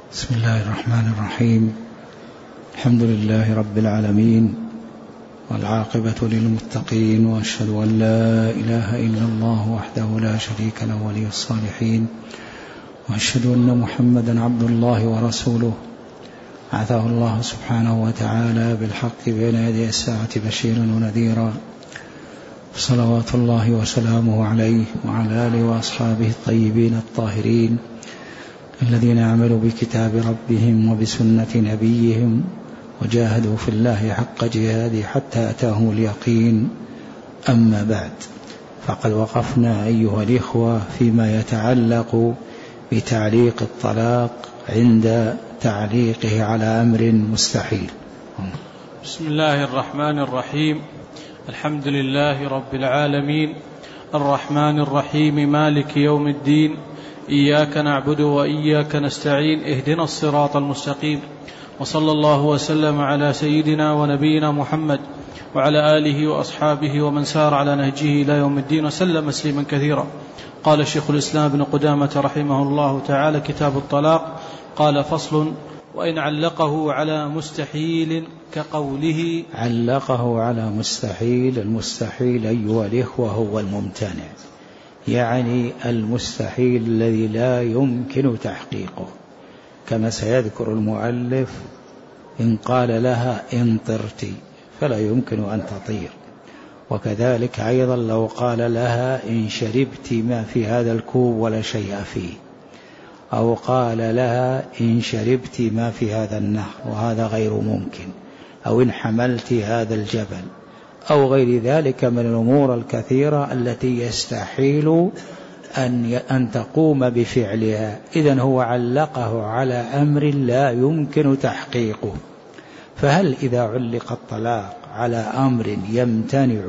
بسم الله الرحمن الرحيم. الحمد لله رب العالمين، والعاقبة للمتقين، وأشهد أن لا إله إلا الله وحده لا شريك له ولي الصالحين، وأشهد أن محمدا عبد الله ورسوله بعثه الله سبحانه وتعالى بالحق بين يدي الساعة بشيرا ونذيرا، صلوات الله وسلامه عليه وعلى آله وأصحابه الطيبين الطاهرين الذين عملوا بكتاب ربهم وبسنة نبيهم وجاهدوا في الله حق جهاده حتى أتاهم اليقين. أما بعد، فقد وقفنا أيها الإخوة فيما يتعلق بتعليق الطلاق عند تعليقه على أمر مستحيل. بسم الله الرحمن الرحيم. الحمد لله رب العالمين، الرحمن الرحيم، مالك يوم الدين، إياك نعبد وإياك نستعين، اهدنا الصراط المستقيم، وصلى الله وسلم على سيدنا ونبينا محمد وعلى آله وأصحابه ومن سار على نهجه إلى يوم الدين وسلم تسليما كثيرا. قال شيخ الإسلام ابن قدامة رحمه الله تعالى: كتاب الطلاق. قال: فصل: وإن علقه على مستحيل كقوله. علقه على مستحيل، المستحيل أيها الإخوة هو الممتنع، يعني المستحيل الذي لا يمكن تحقيقه، كما سيذكر المؤلف: إن قال لها إن طرت فلا يمكن أن تطير، وكذلك أيضا لو قال لها إن شربت ما في هذا الكوب ولا شيء فيه، أو قال لها إن شربت ما في هذا النهر وهذا غير ممكن، أو إن حملت هذا الجبل، أو غير ذلك من الأمور الكثيرة التي يستحيل أن تقوم بفعلها. إذن هو علقه على أمر لا يمكن تحقيقه. فهل إذا علق الطلاق على أمر يمتنع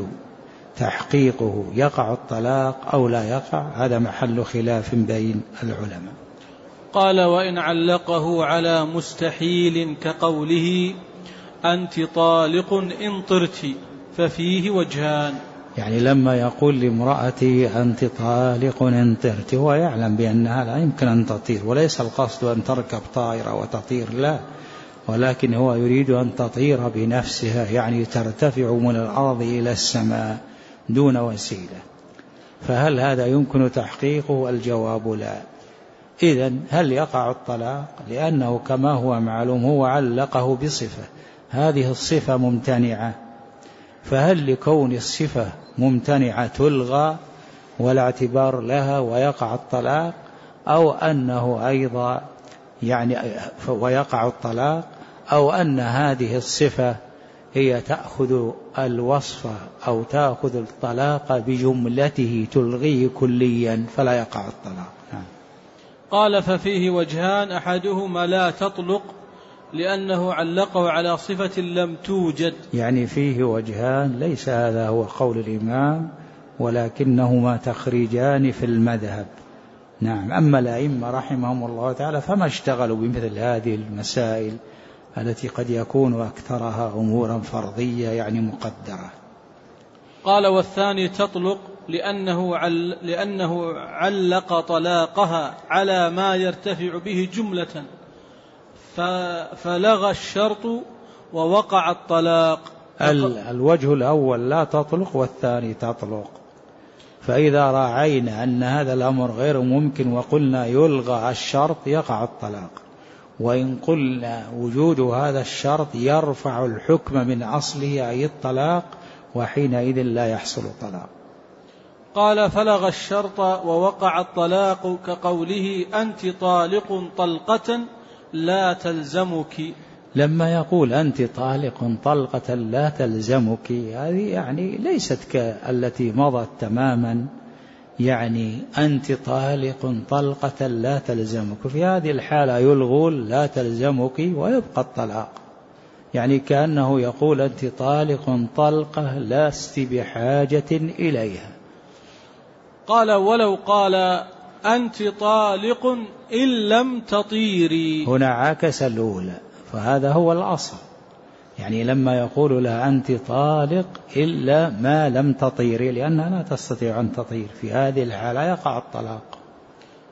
تحقيقه يقع الطلاق أو لا يقع؟ هذا محل خلاف بين العلماء. قال: وإن علقه على مستحيل كقوله أنت طالق إن طرت ففيه وجهان. يعني لما يقول لامرأتي أنت طالق إن طرت، هو يعلم بأنها لا يمكن أن تطير، وليس القصد أن تركب طائرة وتطير، لا، ولكن هو يريد أن تطير بنفسها، يعني ترتفع من الأرض إلى السماء دون وسيلة. فهل هذا يمكن تحقيقه؟ الجواب لا. إذن هل يقع الطلاق؟ لأنه كما هو معلوم هو علقه بصفة، هذه الصفة ممتنعة، فهل لكون الصفة ممتنعة تلغى ولا اعتبار لها ويقع الطلاق، أو أنه أيضا يعني ويقع الطلاق، أو أن هذه الصفة هي تأخذ الوصف أو تأخذ الطلاق بجملته تلغيه كليا فلا يقع الطلاق. قال: ففيه وجهان، أحدهما لا تطلق لأنه علقه على صفة لم توجد. يعني فيه وجهان، ليس هذا هو قول الإمام، ولكنهما تخريجان في المذهب. نعم. أما الأئمة رحمهم الله تعالى فما اشتغلوا بمثل هذه المسائل التي قد يكون أكثرها أمورا فرضية يعني مقدرة. قال: والثاني تطلق لأنه علق طلاقها على ما يرتفع به جملة فلغى الشرط ووقع الطلاق. الوجه الأول لا تطلق، والثاني تطلق. فإذا راعينا أن هذا الأمر غير ممكن وقلنا يلغى الشرط يقع الطلاق، وإن قلنا وجود هذا الشرط يرفع الحكم من أصله أي الطلاق، وحينئذ لا يحصل طلاق. قال: فلغى الشرط ووقع الطلاق كقوله أنت طالق طلقة لا تلزمك. لما يقول أنت طالق طلقة لا تلزمك، هذه يعني ليست كالتي مضت تماما، يعني أنت طالق طلقة لا تلزمك، في هذه الحالة يلغون لا تلزمك ويبقى الطلاق، يعني كأنه يقول أنت طالق طلقة لست بحاجة إليها. قال: ولو قال أنت طالق إن لم تطيري، هنا عكس الأولى، فهذا هو الأصل، يعني لما يقول لها أنت طالق إلا ما لم تطيري، لأنها لا تستطيع أن تطير، في هذه الحالة يقع الطلاق.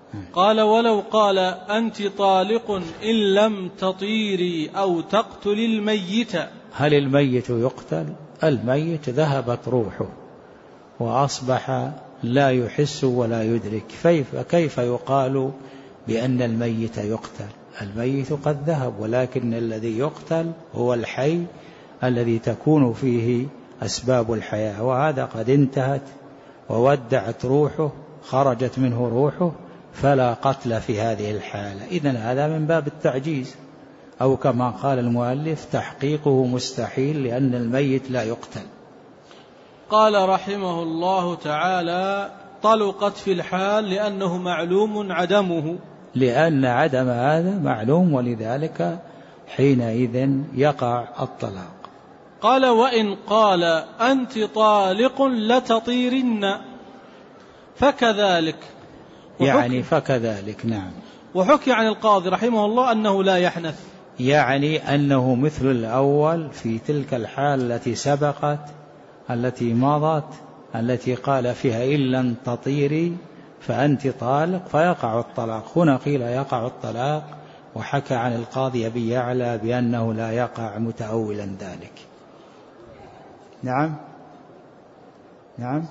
قال ولو قال أنت طالق إن لم تطيري أو تقتل الميت. هل الميت يقتل؟ الميت ذهبت روحه وأصبح لا يحس ولا يدرك، كيف يقال بأن الميت يقتل؟ الميت قد ذهب، ولكن الذي يقتل هو الحي الذي تكون فيه أسباب الحياة، وهذا قد انتهت وودعت روحه، خرجت منه روحه، فلا قتل في هذه الحالة. إذن هذا من باب التعجيز، أو كما قال المؤلف تحقيقه مستحيل لأن الميت لا يقتل. قال رحمه الله تعالى: طلقت في الحال لأنه معلوم عدمه، لأن عدم هذا معلوم، ولذلك حينئذ يقع الطلاق. قال: وإن قال أنت طالق لتطيرن فكذلك، يعني فكذلك، نعم. وحكي عن القاضي رحمه الله أنه لا يحنث، يعني أنه مثل الأول في تلك الحال التي سبقت التي مضت، التي قال فيها إن لم تطيري فأنت طالق فيقع الطلاق. هنا قيل يقع الطلاق، وحكى عن القاضي أبي يعلى بأنه لا يقع متأولا ذلك. نعم نعم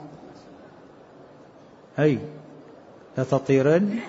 أي لا تطيرن.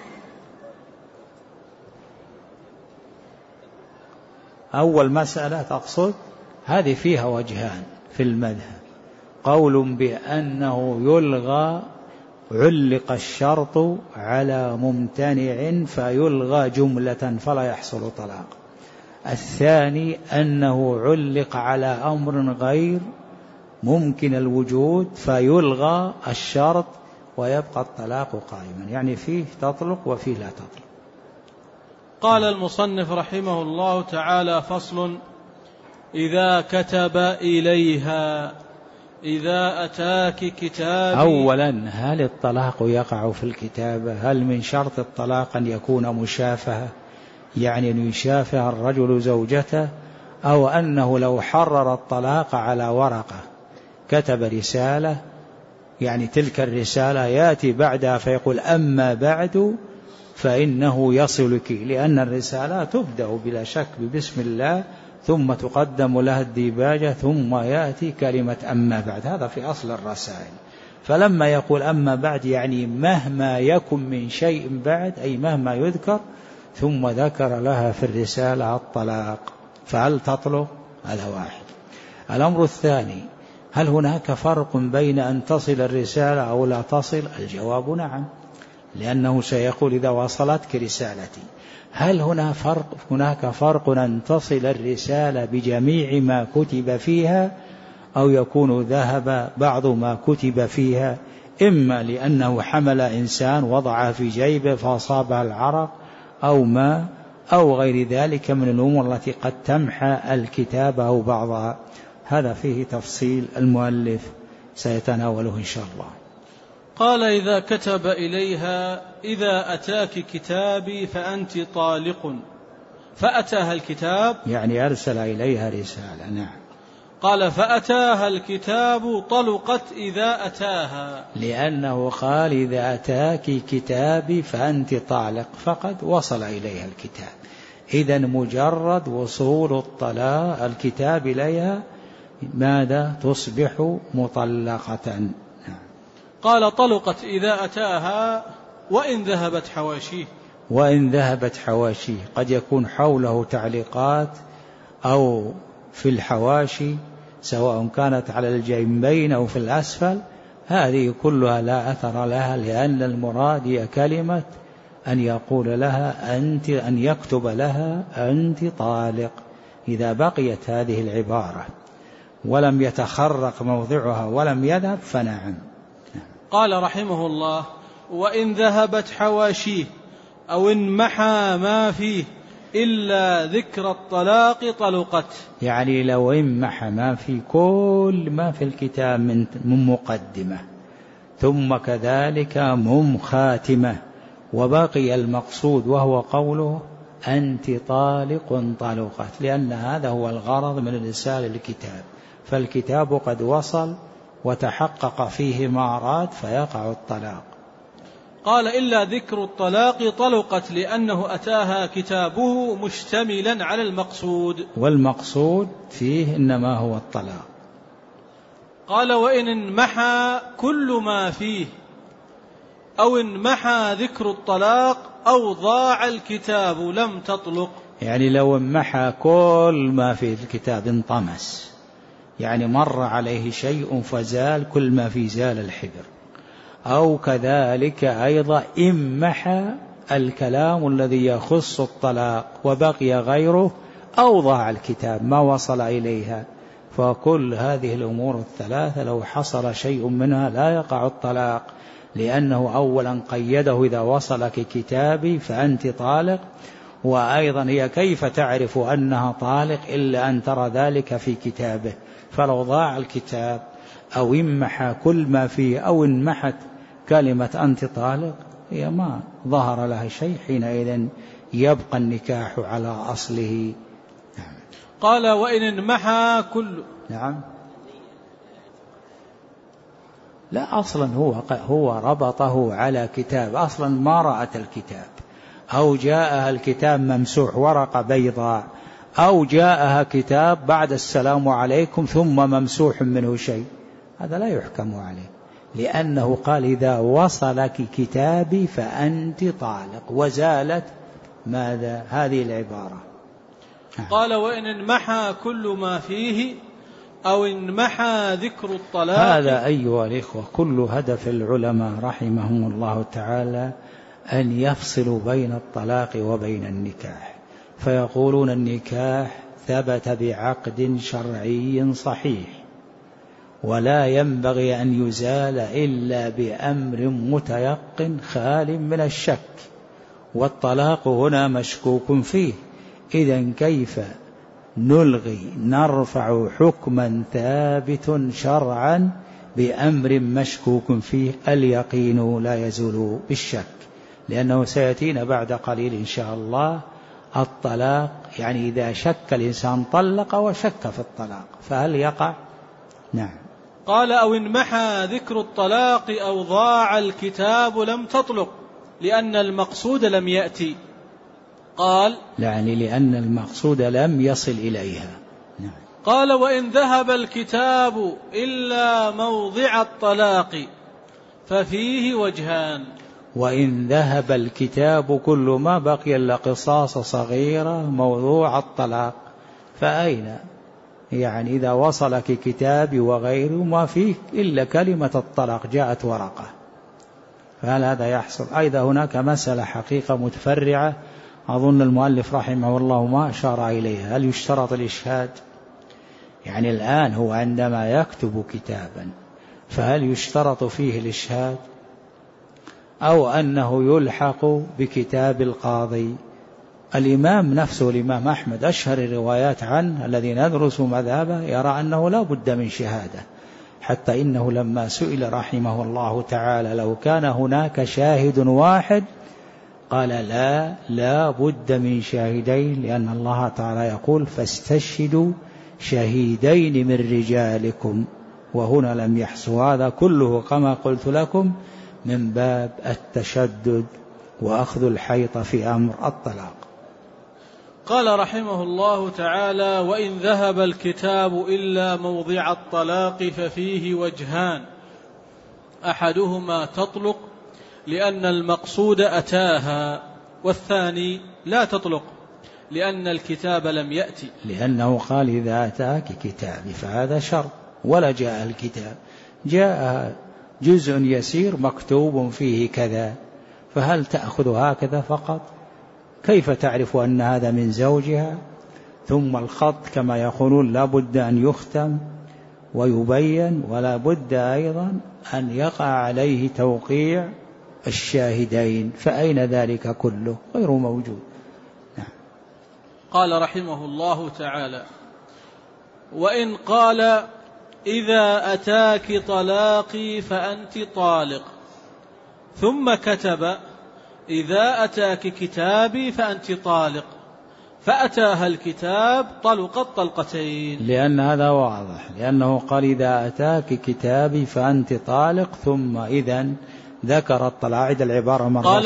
أول مسألة تقصد هذه فيها وجهان في المذهب، قول بأنه يلغى علق الشرط على ممتنع فيلغى جملة فلا يحصل طلاق. الثاني أنه علق على أمر غير ممكن الوجود فيلغى الشرط ويبقى الطلاق قائما، يعني فيه تطلق وفيه لا تطلق. قال المصنف رحمه الله تعالى: فصل: إذا كتب إليها إذا أتاك كتابي. أولا، هل الطلاق يقع في الكتابة؟ هل من شرط الطلاق أن يكون مشافهة، يعني أن يشافه الرجل زوجته، أو أنه لو حرر الطلاق على ورقة كتب رسالة، يعني تلك الرسالة يأتي بعدها فيقول أما بعد فإنه يصلك، لأن الرسالة تبدأ بلا شك ببسم الله ثم تقدم لها الديباجة ثم يأتي كلمة أما بعد، هذا في أصل الرسائل. فلما يقول أما بعد يعني مهما يكن من شيء بعد، أي مهما يذكر، ثم ذكر لها في الرسالة الطلاق، فهل تطلق؟ هذا واحد. الأمر الثاني: هل هناك فرق بين أن تصل الرسالة أو لا تصل؟ الجواب نعم، لأنه سيقول إذا وصلتك رسالتي. هل هناك فرق أن تصل الرسالة بجميع ما كتب فيها، أو يكون ذهب بعض ما كتب فيها، إما لأنه حمل إنسان وضعه في جيبه فأصابها العرق أو ما أو غير ذلك من الأمور التي قد تمحى الكتاب أو بعضها. هذا فيه تفصيل المؤلف سيتناوله إن شاء الله. قال: إذا كتب إليها إذا أتاك كتابي فأنت طالق، فأتاها الكتاب، يعني أرسل إليها رسالة. نعم. قال: فأتاها الكتاب طلقت إذا أتاها، لأنه قال إذا أتاك كتابي فأنت طالق، فقد وصل إليها الكتاب. إذن مجرد وصول الكتاب إليها ماذا؟ تصبح مطلقة. قال: طلقت إذا أتاها وإن ذهبت حواشيه. وإن ذهبت حواشيه، قد يكون حوله تعليقات أو في الحواشي، سواء كانت على الجنبين أو في الأسفل، هذه كلها لا أثر لها، لأن المراد هي كلمة أن يقول لها أنت، أن يكتب لها أنت طالق. إذا بقيت هذه العبارة ولم يتخرق موضعها ولم يذهب فنعم. قال رحمه الله: وإن ذهبت حواشيه أو انمحى ما فيه إلا ذكر الطلاق طلقت، يعني لو انمحى ما في كل ما في الكتاب من مقدمة ثم كذلك خاتمة، وبقي المقصود وهو قوله أنت طالق طلقت، لأن هذا هو الغرض من الرسالة الكتاب، فالكتاب قد وصل وتحقق فيه ما أراد فيقع الطلاق. قال إلا ذكر الطلاق طلقت لأنه أتاها كتابه مشتملا على المقصود، والمقصود فيه إنما هو الطلاق. قال وإن انمحى كل ما فيه أو انمحى ذكر الطلاق أو ضاع الكتاب لم تطلق. يعني لو انمحى كل ما في الكتاب انطمس، يعني مر عليه شيء فزال كل ما في زال الحبر، أو كذلك أيضا انمحى الكلام الذي يخص الطلاق وبقي غيره، أو ضاع الكتاب ما وصل إليها. فكل هذه الأمور الثلاثة لو حصل شيء منها لا يقع الطلاق، لأنه أولا قيده إذا وصلك كتابي فأنت طالق، وأيضا هي كيف تعرف أنها طالق إلا أن ترى ذلك في كتابه. فلو ضاع الكتاب أو انمحى كل ما فيه أو انمحت كلمة أنت طالق هي ما ظهر لها شيء، حينئذ يبقى النكاح على أصله. قال وإن انمحى كل. نعم. لا، أصلا هو ربطه على كتاب، أصلا ما رأت الكتاب، أو جاءها الكتاب ممسوح ورقة بيضاء، أو جاءها كتاب بعد السلام عليكم ثم ممسوح منه شيء، هذا لا يحكم عليه، لأنه قال إذا وصلك كتابي فأنت طالق، وزالت ماذا هذه العبارة. قال وإن انمحى كل ما فيه أو انمحى ذكر الطلاق. هذا أيها الإخوة كل هدف العلماء رحمهم الله تعالى أن يفصلوا بين الطلاق وبين النكاح، فيقولون النكاح ثبت بعقد شرعي صحيح ولا ينبغي أن يزال إلا بأمر متيقن خال من الشك، والطلاق هنا مشكوك فيه، إذن كيف نرفع حكما ثابت شرعا بأمر مشكوك فيه؟ اليقين لا يزول بالشك، لأنه سيأتينا بعد قليل إن شاء الله الطلاق، يعني إذا شك الإنسان طلق وشك في الطلاق فهل يقع؟ نعم. قال أو انمحى ذكر الطلاق أو ضاع الكتاب لم تطلق لأن المقصود لم يأتي. قال يعني لأن المقصود لم يصل إليها. نعم. قال وإن ذهب الكتاب إلا موضع الطلاق ففيه وجهان. وإن ذهب الكتاب كل ما بقي إلا قصاص صغيرة موضوع الطلاق، فأين؟ يعني إذا وصلك كتابي وغيره ما فيه إلا كلمة الطلاق جاءت ورقة، فهل هذا يحصل؟ أيضا هناك مسألة حقيقة متفرعة أظن المؤلف رحمه الله ما أشار إليها، هل يشترط الإشهاد؟ يعني الآن هو عندما يكتب كتابا فهل يشترط فيه الإشهاد أو أنه يلحق بكتاب القاضي؟ الإمام نفسه الإمام أحمد أشهر الروايات عنه الذي ندرس مذهبه يرى أنه لا بد من شهادة، حتى إنه لما سئل رحمه الله تعالى لو كان هناك شاهد واحد قال لا بد من شاهدين، لأن الله تعالى يقول فاستشهدوا شهيدين من رجالكم، وهنا لم يحصل هذا كله كما قلت لكم من باب التشدد وأخذ الحيط في أمر الطلاق. قال رحمه الله تعالى وإن ذهب الكتاب إلا موضع الطلاق ففيه وجهان، أحدهما تطلق لأن المقصود أتاها، والثاني لا تطلق لأن الكتاب لم يأتي، لأنه قال إذا أتاك كتابي فهذا شرط، ولا جاء الكتاب، جاء جزء يسير مكتوب فيه كذا، فهل تأخذ هكذا فقط؟ كيف تعرف أن هذا من زوجها؟ ثم الخط كما يقولون لا بد أن يختم ويبين، ولا بد أيضا أن يقع عليه توقيع الشاهدين، فأين ذلك كله؟ غير موجود. نعم. قال رحمه الله تعالى وإن قال إذا أتاك طلاقي فأنت طالق، ثم كتب إذا أتاك كتابي فأنت طالق، فأتاها الكتاب طلقت طلقتين، لأن هذا واضح، لأنه قال إذا أتاك كتابي فأنت طالق، ثم إذن ذكر الطلاق. أعد العبارة مرة. قال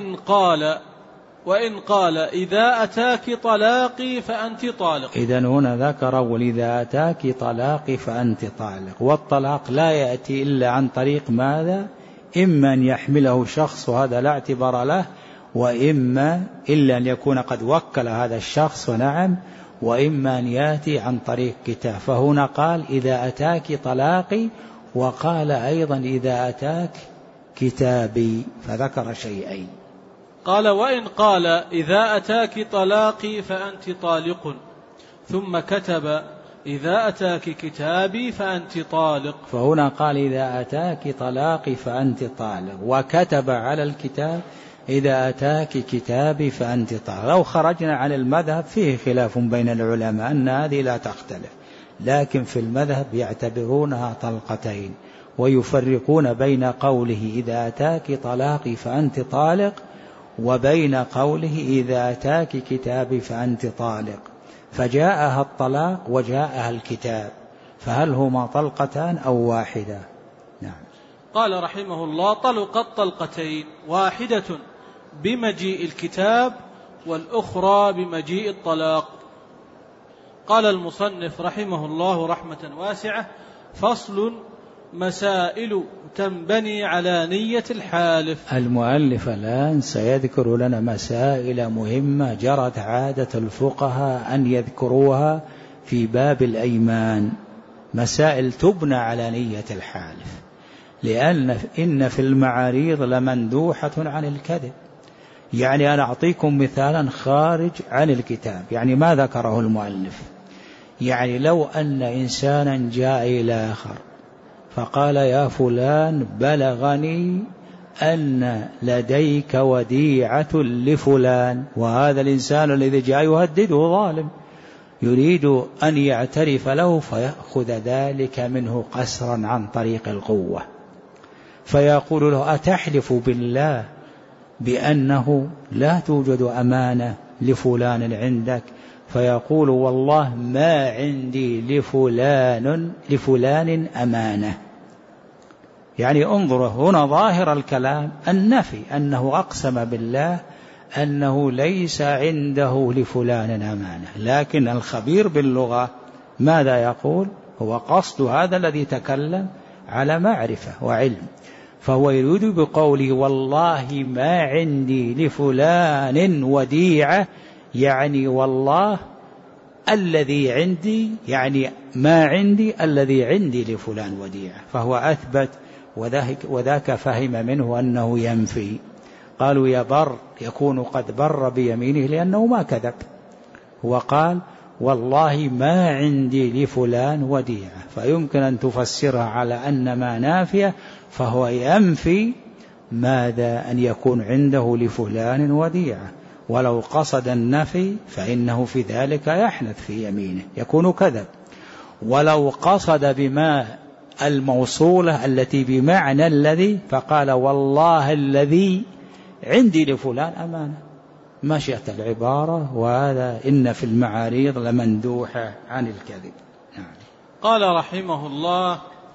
وإن قال إذا أتاك طلاقي فأنت طالق. إذن هنا ذكر وإذا أتاك طلاقي فأنت طالق. والطلاق لا يأتي إلا عن طريق ماذا؟ إما أن يحمله شخص وهذا لا اعتبار له، وإما إلا أن يكون قد وكل هذا الشخص ونعم، وإما أن يأتي عن طريق كتاب. فهنا قال إذا أتاك طلاقي، وقال أيضا إذا أتاك كتابي، فذكر شيئين. قال وإن قال إذا أتاك طلاقي فأنت طالق، ثم كتب إذا أتاك كتابي فأنت طالق. فهنا قال إذا أتاك طلاقي فأنت طالق، وكتب على الكتاب إذا أتاك كتابي فأنت طالق. لو خرجنا عن المذهب فيه خلاف بين العلماء أن هذه لا تختلف، لكن في المذهب يعتبرونها طلقتين، ويفرقون بين قوله إذا أتاك طلاقي فأنت طالق وبين قوله إذا أتاك كتابي فأنت طالق، فجاءها الطلاق وجاءها الكتاب، فهل هما طلقتان أو واحدة؟ نعم. قال رحمه الله طلقت طلقتين، واحدة بمجيء الكتاب والأخرى بمجيء الطلاق. قال المصنف رحمه الله رحمة واسعة: فصل: مسائل تنبني على نية الحالف. المؤلف الآن سيذكر لنا مسائل مهمة جرت عادة الفقهاء أن يذكروها في باب الأيمان، مسائل تبنى على نية الحالف، لأن إن في المعاريض لمندوحة عن الكذب. يعني أنا أعطيكم مثالا خارج عن الكتاب، يعني ما ذكره المؤلف. يعني لو أن إنسانا جاء إلى آخر فقال يا فلان بلغني أن لديك وديعة لفلان، وهذا الإنسان الذي جاء يهدده ظالم يريد أن يعترف له، فيأخذ ذلك منه قسرا عن طريق القوة، فيقول له أتحلف بالله بأنه لا توجد أمانة لفلان عندك؟ فيقول والله ما عندي لفلان أمانة. يعني انظروا هنا ظاهر الكلام النفي، أنه أقسم بالله أنه ليس عنده لفلان أمانة، لكن الخبير باللغة ماذا يقول؟ هو قصد هذا الذي تكلم على معرفة وعلم، فهو يريد بقوله والله ما عندي لفلان وديعة، يعني والله الذي عندي، يعني ما عندي الذي عندي لفلان وديعة، فهو أثبت وذاك فهم منه أنه ينفي. قالوا يا بر يكون قد بر بيمينه لأنه ما كذب، وقال والله ما عندي لفلان وديعة، فيمكن أن تفسرها على أن ما نافية، فهو ينفي ماذا؟ أن يكون عنده لفلان وديعة. ولو قصد النفي فإنه في ذلك يحنث في يمينه يكون كذب. ولو قصد بما الموصولة التي بمعنى الذي، فقال والله الذي عندي لفلان أمانة، مشيت العبارة. وهذا إن في المعاريض لمندوحة عن الكذب. نعم. قال رحمه الله: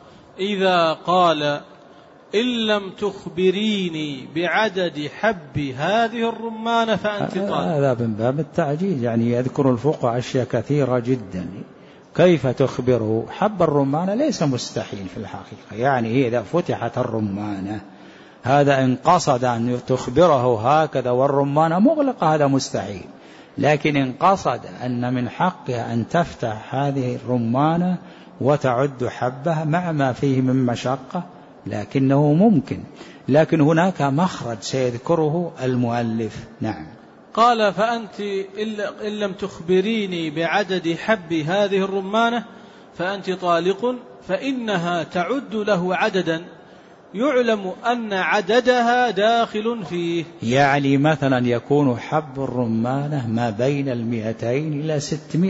إذا قال إن لم تخبريني بعدد حب هذه الرمانة فأنت طالق. هذا من باب التعجيز، يعني يذكر الفقهاء أشياء كثيرة جدا. كيف تخبره؟ حب الرمانة ليس مستحيل في الحقيقة، يعني هي إذا فتحت الرمانة هذا إن قصد أن تخبره هكذا والرمانة مغلقة هذا مستحيل، لكن إن قصد أن من حقها أن تفتح هذه الرمانة وتعد حبها مع ما فيه من مشقة لكنه ممكن. لكن هناك مخرج سيذكره المؤلف. نعم. قال فأنت إن لم تخبريني بعدد حب هذه الرمانة فأنت طالق، فإنها تعد له عددا يعلم أن عددها داخل فيه. يعني مثلا يكون حب الرمانة ما بين 200 إلى 600،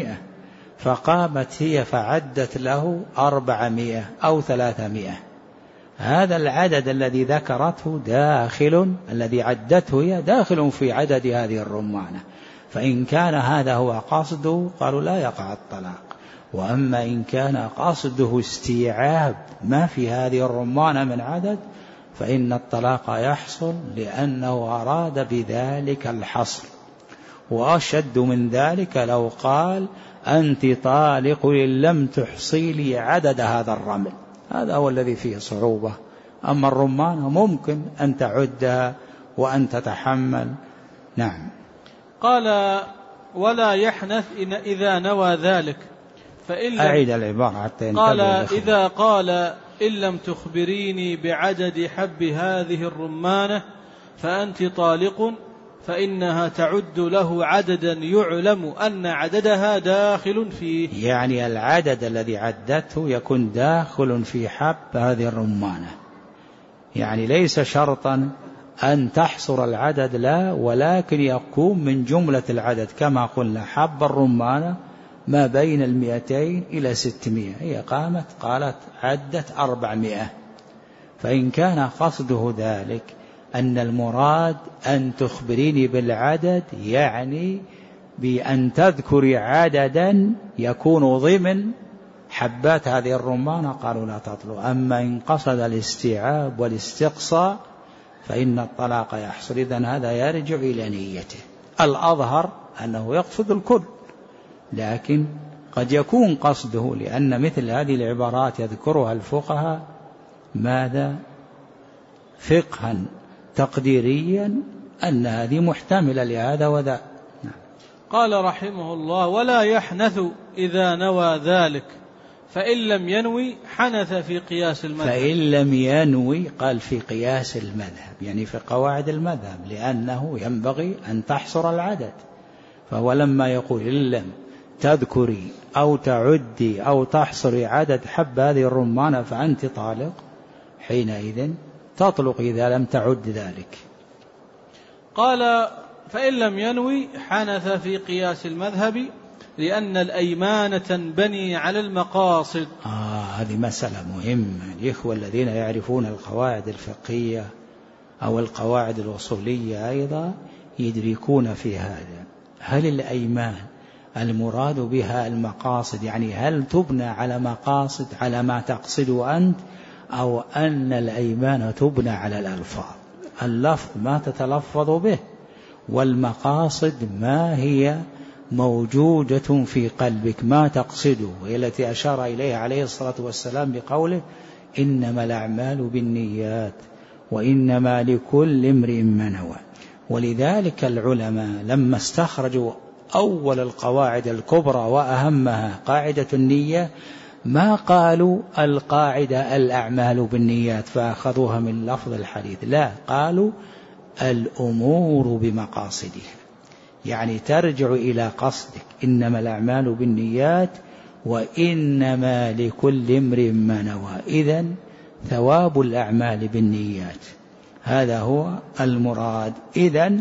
فقامت هي فعدت له 400 أو 300، هذا العدد الذي ذكرته داخل، الذي عدته هي داخل في عدد هذه الرمانة. فإن كان هذا هو قصده قالوا لا يقع الطلاق. وأما إن كان قصده استيعاب ما في هذه الرمانة من عدد فإن الطلاق يحصل لأنه أراد بذلك الحصر. وأشد من ذلك لو قال أنت طالق إن لم تحصيلي عدد هذا الرمل، هذا هو الذي فيه صعوبة. أما الرمانة ممكن أن تعدها وأن تتحمل. نعم. قال ولا يحنث إذا نوى ذلك فإن أعيد العبارة حتى ينتبه. قال إذا قال إن لم تخبريني بعدد حب هذه الرمانة فأنت طالق، فإنها تعد له عددا يعلم أن عددها داخل فيه. يعني العدد الذي عدته يكون داخل في حب هذه الرمانة، يعني ليس شرطا أن تحصر العدد، لا، ولكن يكون من جملة العدد كما قلنا حب الرمانة ما بين 200 إلى 600. هي قالت عدت 400، فإن كان قصده ذلك أن المراد أن تخبريني بالعدد، يعني بأن تذكري عددا يكون ضمن حبات هذه الرمانة، قالوا لا تطلق. أما إن قصد الاستيعاب والاستقصاء فإن الطلاق يحصل. إذن هذا يرجع إلى نيته. الأظهر أنه يقصد الكل، لكن قد يكون قصده، لأن مثل هذه العبارات يذكرها الفقهاء ماذا؟ فقها تقديريا، أن هذه محتملة لهذا وذا. قال رحمه الله ولا يحنث إذا نوى ذلك فإن لم ينوي حنث في قياس المذهب. فإن لم ينوي قال في قياس المذهب، يعني في قواعد المذهب، لأنه ينبغي أن تحصر العدد. فهو لما يقول إن لم تذكري أو تعدي أو تحصري عدد حب هذه الرمانة فأنت طالق، حينئذ تطلق إذا لم تعد ذلك. قال فإن لم ينوي حنث في قياس المذهب لأن الأيمان تنبني على المقاصد. هذه مسألة مهمة. الإخوة الذين يعرفون القواعد الفقهية أو القواعد الوصولية أيضا يدركون في هذا. هل الأيمان المراد بها المقاصد، يعني هل تبنى على مقاصد على ما تقصد أنت، أو أن الأيمان تبنى على الألفاظ؟ اللفظ ما تتلفظ به، والمقاصد ما هي موجودة في قلبك ما تقصده، وهي التي أشار إليها عليه الصلاة والسلام بقوله إنما الأعمال بالنيات وإنما لكل امرئ ما نوى. ولذلك العلماء لما استخرجوا أول القواعد الكبرى وأهمها قاعدة النية ما قالوا القاعدة الأعمال بالنيات فأخذوها من لفظ الحديث، لا، قالوا الأمور بمقاصدها، يعني ترجع إلى قصدك. إنما الأعمال بالنيات وإنما لكل امرئ ما نوى. إذن ثواب الأعمال بالنيات، هذا هو المراد. إذن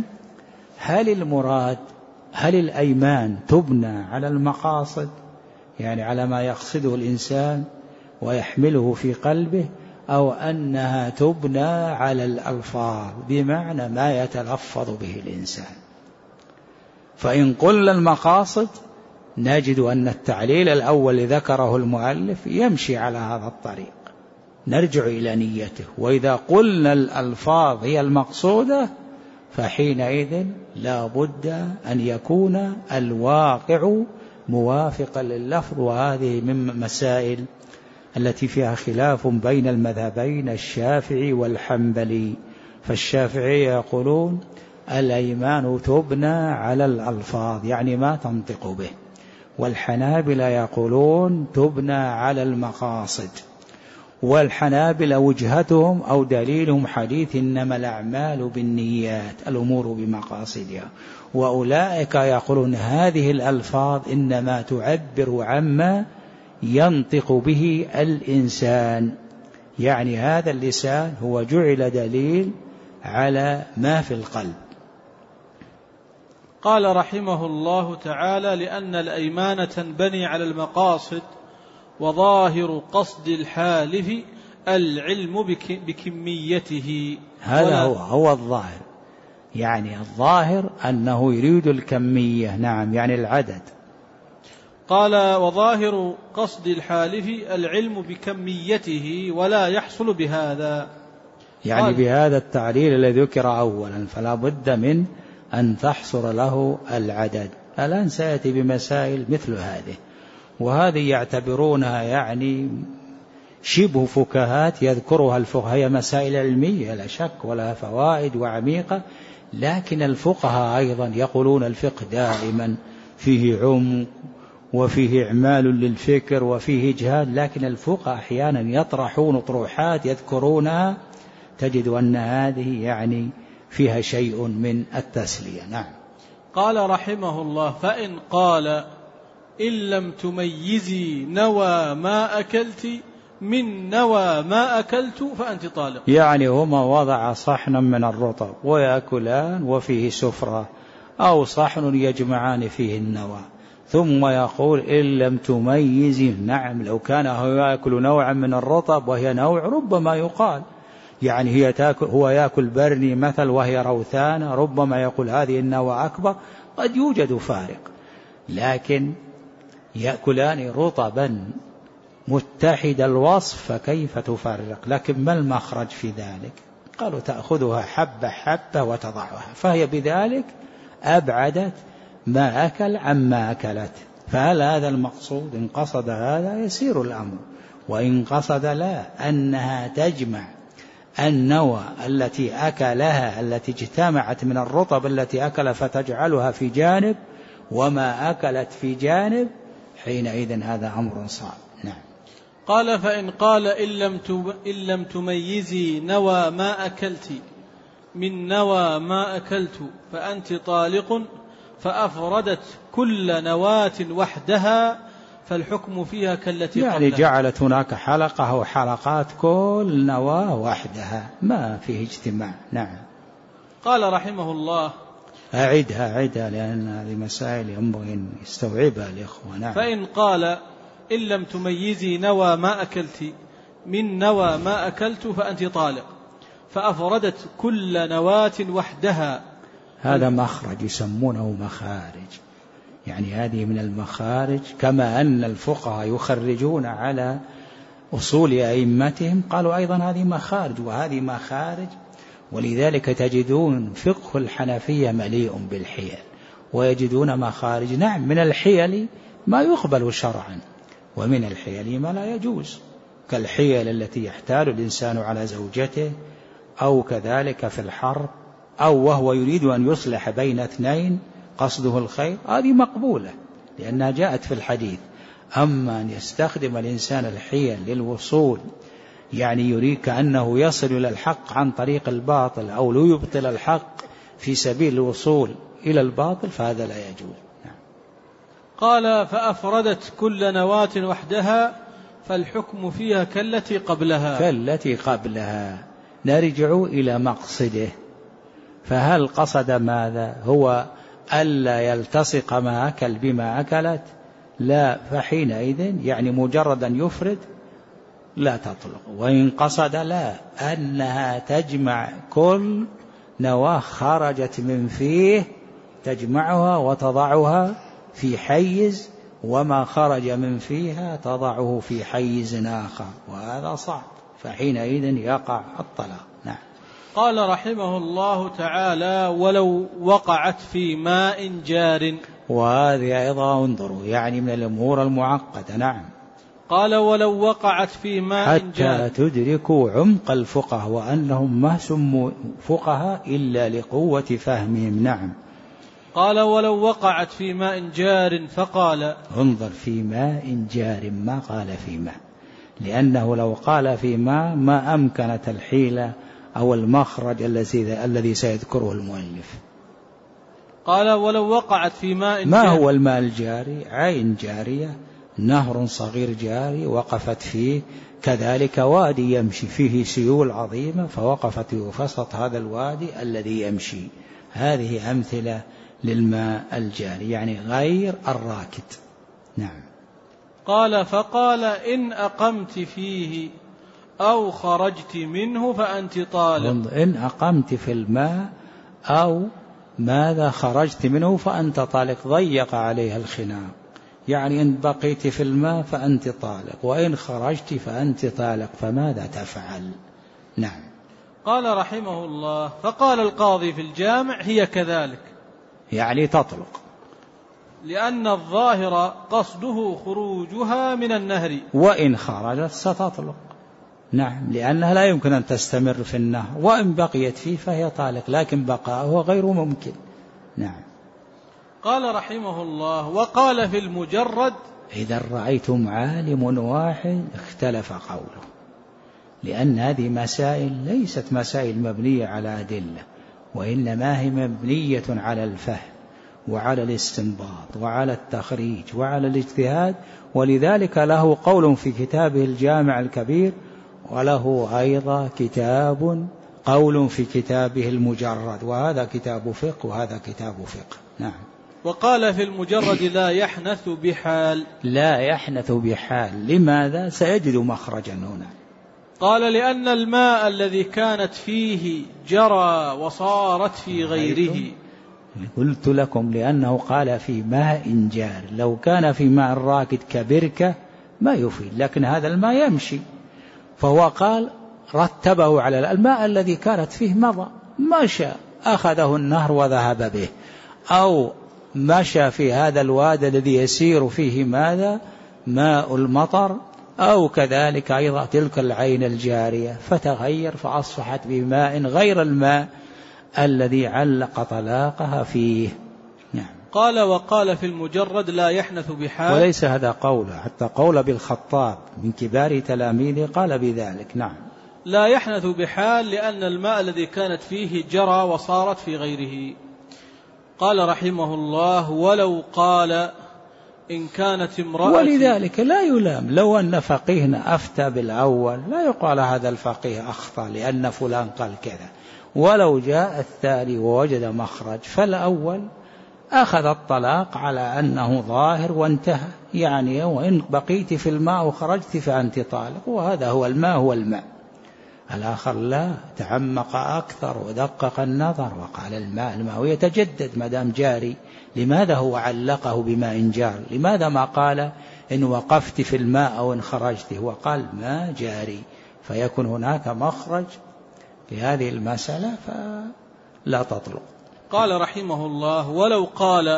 هل الأيمان تبنى على المقاصد، يعني على ما يقصده الإنسان ويحمله في قلبه، أو أنها تبنى على الألفاظ بمعنى ما يتلفظ به الإنسان؟ فإن قلنا المقاصد نجد أن التعليل الأول ذكره المؤلف يمشي على هذا الطريق، نرجع إلى نيته. وإذا قلنا الألفاظ هي المقصودة فحينئذ لا بد أن يكون الواقع موافقا لللفظ. وهذه من مسائل التي فيها خلاف بين المذهبين الشافعي والحنبلي. فالشافعي يقولون الأيمان تبنى على الألفاظ، يعني ما تنطق به، والحنابلة يقولون تبنى على المقاصد. والحنابلة وجهتهم أو دليلهم حديث إنما الأعمال بالنيات، الأمور بمقاصدها. وأولئك يقولون هذه الألفاظ إنما تعبر عما ينطق به الإنسان، يعني هذا اللسان هو جعل دليل على ما في القلب. قال رحمه الله تعالى لأن الأيمان تنبني على المقاصد، وظاهر قصد الحالف العلم بكميته. هذا هو الظاهر، يعني الظاهر أنه يريد الكمية، نعم، يعني العدد. قال وظاهر قصد الحالف العلم بكميته ولا يحصل بهذا. يعني بهذا التعليل الذي ذكر أولا، فلا بد من أن تحصر له العدد. الآن سيأتي بمسائل مثل هذه، وهذه يعتبرونها يعني شبه فكاهات يذكرها الفقهاء، هي مسائل علمية لا شك ولها فوائد وعميقة، لكن الفقهاء أيضا يقولون الفقه دائما فيه عمق وفيه إعمال للفكر وفيه إجهاد، لكن الفقهاء أحيانا يطرحون طروحات يذكرونها تجد أن هذه يعني فيها شيء من التسلية. نعم. قال رحمه الله: فإن قال إن لم تميزي نوى ما أكلت من نوى ما أكلت فأنت طالق. يعني هما وضع صحنا من الرطب ويأكلان وفيه سفرة، أو صحن يجمعان فيه النوى، ثم يقول إن لم تميزي. نعم، لو كان هو يأكل نوعا من الرطب وهي نوع ربما يقال يعني هي تأكل، هو يأكل برني مثل وهي روثانة، ربما يقول هذه النوى أكبر، قد يوجد فارق، لكن يأكلان رطبا متحد الوصف فكيف تفرق؟ لكن ما المخرج في ذلك؟ قالوا تأخذها حبة حبة وتضعها، فهي بذلك أبعدت ما أكل عما أكلت. فهل هذا المقصود؟ إن قصد هذا يسير الأمر، وإن قصد لا، أنها تجمع النوى التي أكلها التي اجتمعت من الرطب التي أكل فتجعلها في جانب وما أكلت في جانب، حينئذ هذا أمر صعب. نعم. قال: فإن قال إن لم تميزي نوى ما أكلت من نوى ما أكلت فأنت طالق، فأفردت كل نواة وحدها فالحكم فيها كالتي قبلها. يعني جعلت هناك حلقة أو حلقات كل نواة وحدها، ما فيه اجتماع. نعم. قال رحمه الله: أعدها لأن هذه مسائل ينبغي أن يستوعبها الإخوة. نعم. فإن قال إن لم تميزي نوى ما أكلت من نوى ما أكلت فأنت طالق، فأفردت كل نواة وحدها. هذا مخرج يسمونه مخارج، يعني هذه من المخارج، كما أن الفقهاء يخرجون على أصول أئمتهم قالوا أيضا هذه مخارج وهذه مخارج. ولذلك تجدون فقه الحنفية مليء بالحيل، ويجدون مخارج. نعم، من الحيل ما يقبل شرعا، ومن الحيل ما لا يجوز، كالحيل التي يحتال الإنسان على زوجته، أو كذلك في الحرب، أو وهو يريد أن يصلح بين اثنين قصده الخير، هذه مقبولة لأنها جاءت في الحديث. أما أن يستخدم الإنسان الحيل للوصول، يعني يريد كأنه يصل إلى الحق عن طريق الباطل، أو ليبطل الحق في سبيل الوصول إلى الباطل، فهذا لا يجوز. نعم. قال: فأفردت كل نواة وحدها فالحكم فيها كالتي قبلها. نرجع إلى مقصده، فهل قصد ماذا؟ هو ألا يلتصق ما أكل بما أكلت؟ لا، فحينئذ يعني مجرد أن يفرد لا تطلق. وإن قصد لا، أنها تجمع كل نواة خرجت من فيه، تجمعها وتضعها في حيز، وما خرج من فيها تضعه في حيز آخر، وهذا صعب، فحينئذ يقع الطلاق. نعم. قال رحمه الله تعالى: ولو وقعت في ماء جار. وهذه أيضا انظروا يعني من الأمور المعقدة. نعم. قال: ولو وقعت في ماء جار، حتى تدركوا عمق الفقه، وأنهم ما سموا فقهاء إلا لقوة فهمهم. نعم. قال: ولو وقعت في ماء جار فقال. انظر، في ماء جار، ما قال في ماء، لأنه لو قال في ماء ما أمكنت الحيلة أو المخرج الذي سيذكره المؤلف. قال: ولو وقعت في ماء ما هو الماء الجاري؟ عين جارية، نهر صغير جاري وقفت فيه، كذلك وادي يمشي فيه سيول عظيمة فوقفت في وسط هذا الوادي الذي يمشي. هذه أمثلة للماء الجاري، يعني غير الراكد. نعم. قال: فقال: إن أقمت فيه أو خرجت منه فأنت طالق. إن أقمت في الماء أو ماذا خرجت منه فأنت طالق، ضيق عليها الخناق، يعني إن بقيت في الماء فأنت طالق، وإن خرجت فأنت طالق، فماذا تفعل؟ نعم. قال رحمه الله: فقال القاضي في الجامع: هي كذلك، يعني تطلق، لأن الظاهر قصده خروجها من النهر، وإن خرجت ستطلق. نعم، لأنها لا يمكن أن تستمر في النهر، وإن بقيت فيه فهي طالق، لكن بقاؤها غير ممكن. نعم. قال رحمه الله: وقال في المجرد: إذا رأيتم عالم واحد اختلف قوله، لأن هذه مسائل ليست مسائل مبنية على أدلة، وإنما هي مبنية على الفهم وعلى الاستنباط وعلى التخريج وعلى الاجتهاد، ولذلك له قول في كتابه الجامع الكبير، وله أيضا قول في كتابه المجرد، وهذا كتاب فقه وهذا كتاب فقه. نعم. وقال في المجرد: لا يحنث بحال. لا يحنث بحال، لماذا؟ سيجد مخرجا هنا. قال: لأن الماء الذي كانت فيه جرى وصارت في غيره. قلت لكم لأنه قال في ماء جار، لو كان في ماء راكد كبركة ما يفيد، لكن هذا الماء يمشي، فهو قال رتبه على الماء الذي كانت فيه مضى، مشى أخذه النهر وذهب به، أو مشى في هذا الوادي الذي يسير فيه ماذا؟ ماء المطر، أو كذلك أيضا تلك العين الجارية فتغير فأصبحت بماء غير الماء الذي علق طلاقها فيه. نعم. قال: وقال في المجرد: لا يحنث بحال. وليس هذا قوله، حتى قول بالخطاب من كبار تلاميذه قال بذلك. نعم. لا يحنث بحال لأن الماء الذي كانت فيه جرى وصارت في غيره. قال رحمه الله: ولو قال إن كانت امرأة. ولذلك لا يلام، لو أن فقيهنا أفتى بالأول لا يقال هذا الفقيه أخطأ لأن فلان قال كذا، ولو جاء الثاني ووجد مخرج، فالأول أخذ الطلاق على أنه ظاهر وانتهى، يعني وإن بقيت في الماء وخرجت فأنت طالق، وهذا هو الماء هو الماء. الآخر لا، تعمق أكثر ودقق النظر وقال الماء يتجدد ما دام جاري. لماذا هو علقه بماء جار؟ لماذا ما قال إن وقفت في الماء أو إن خرجت؟ هو قال ماء جاري، فيكون هناك مخرج في هذه المسألة فلا تطلق. قال رحمه الله: ولو قال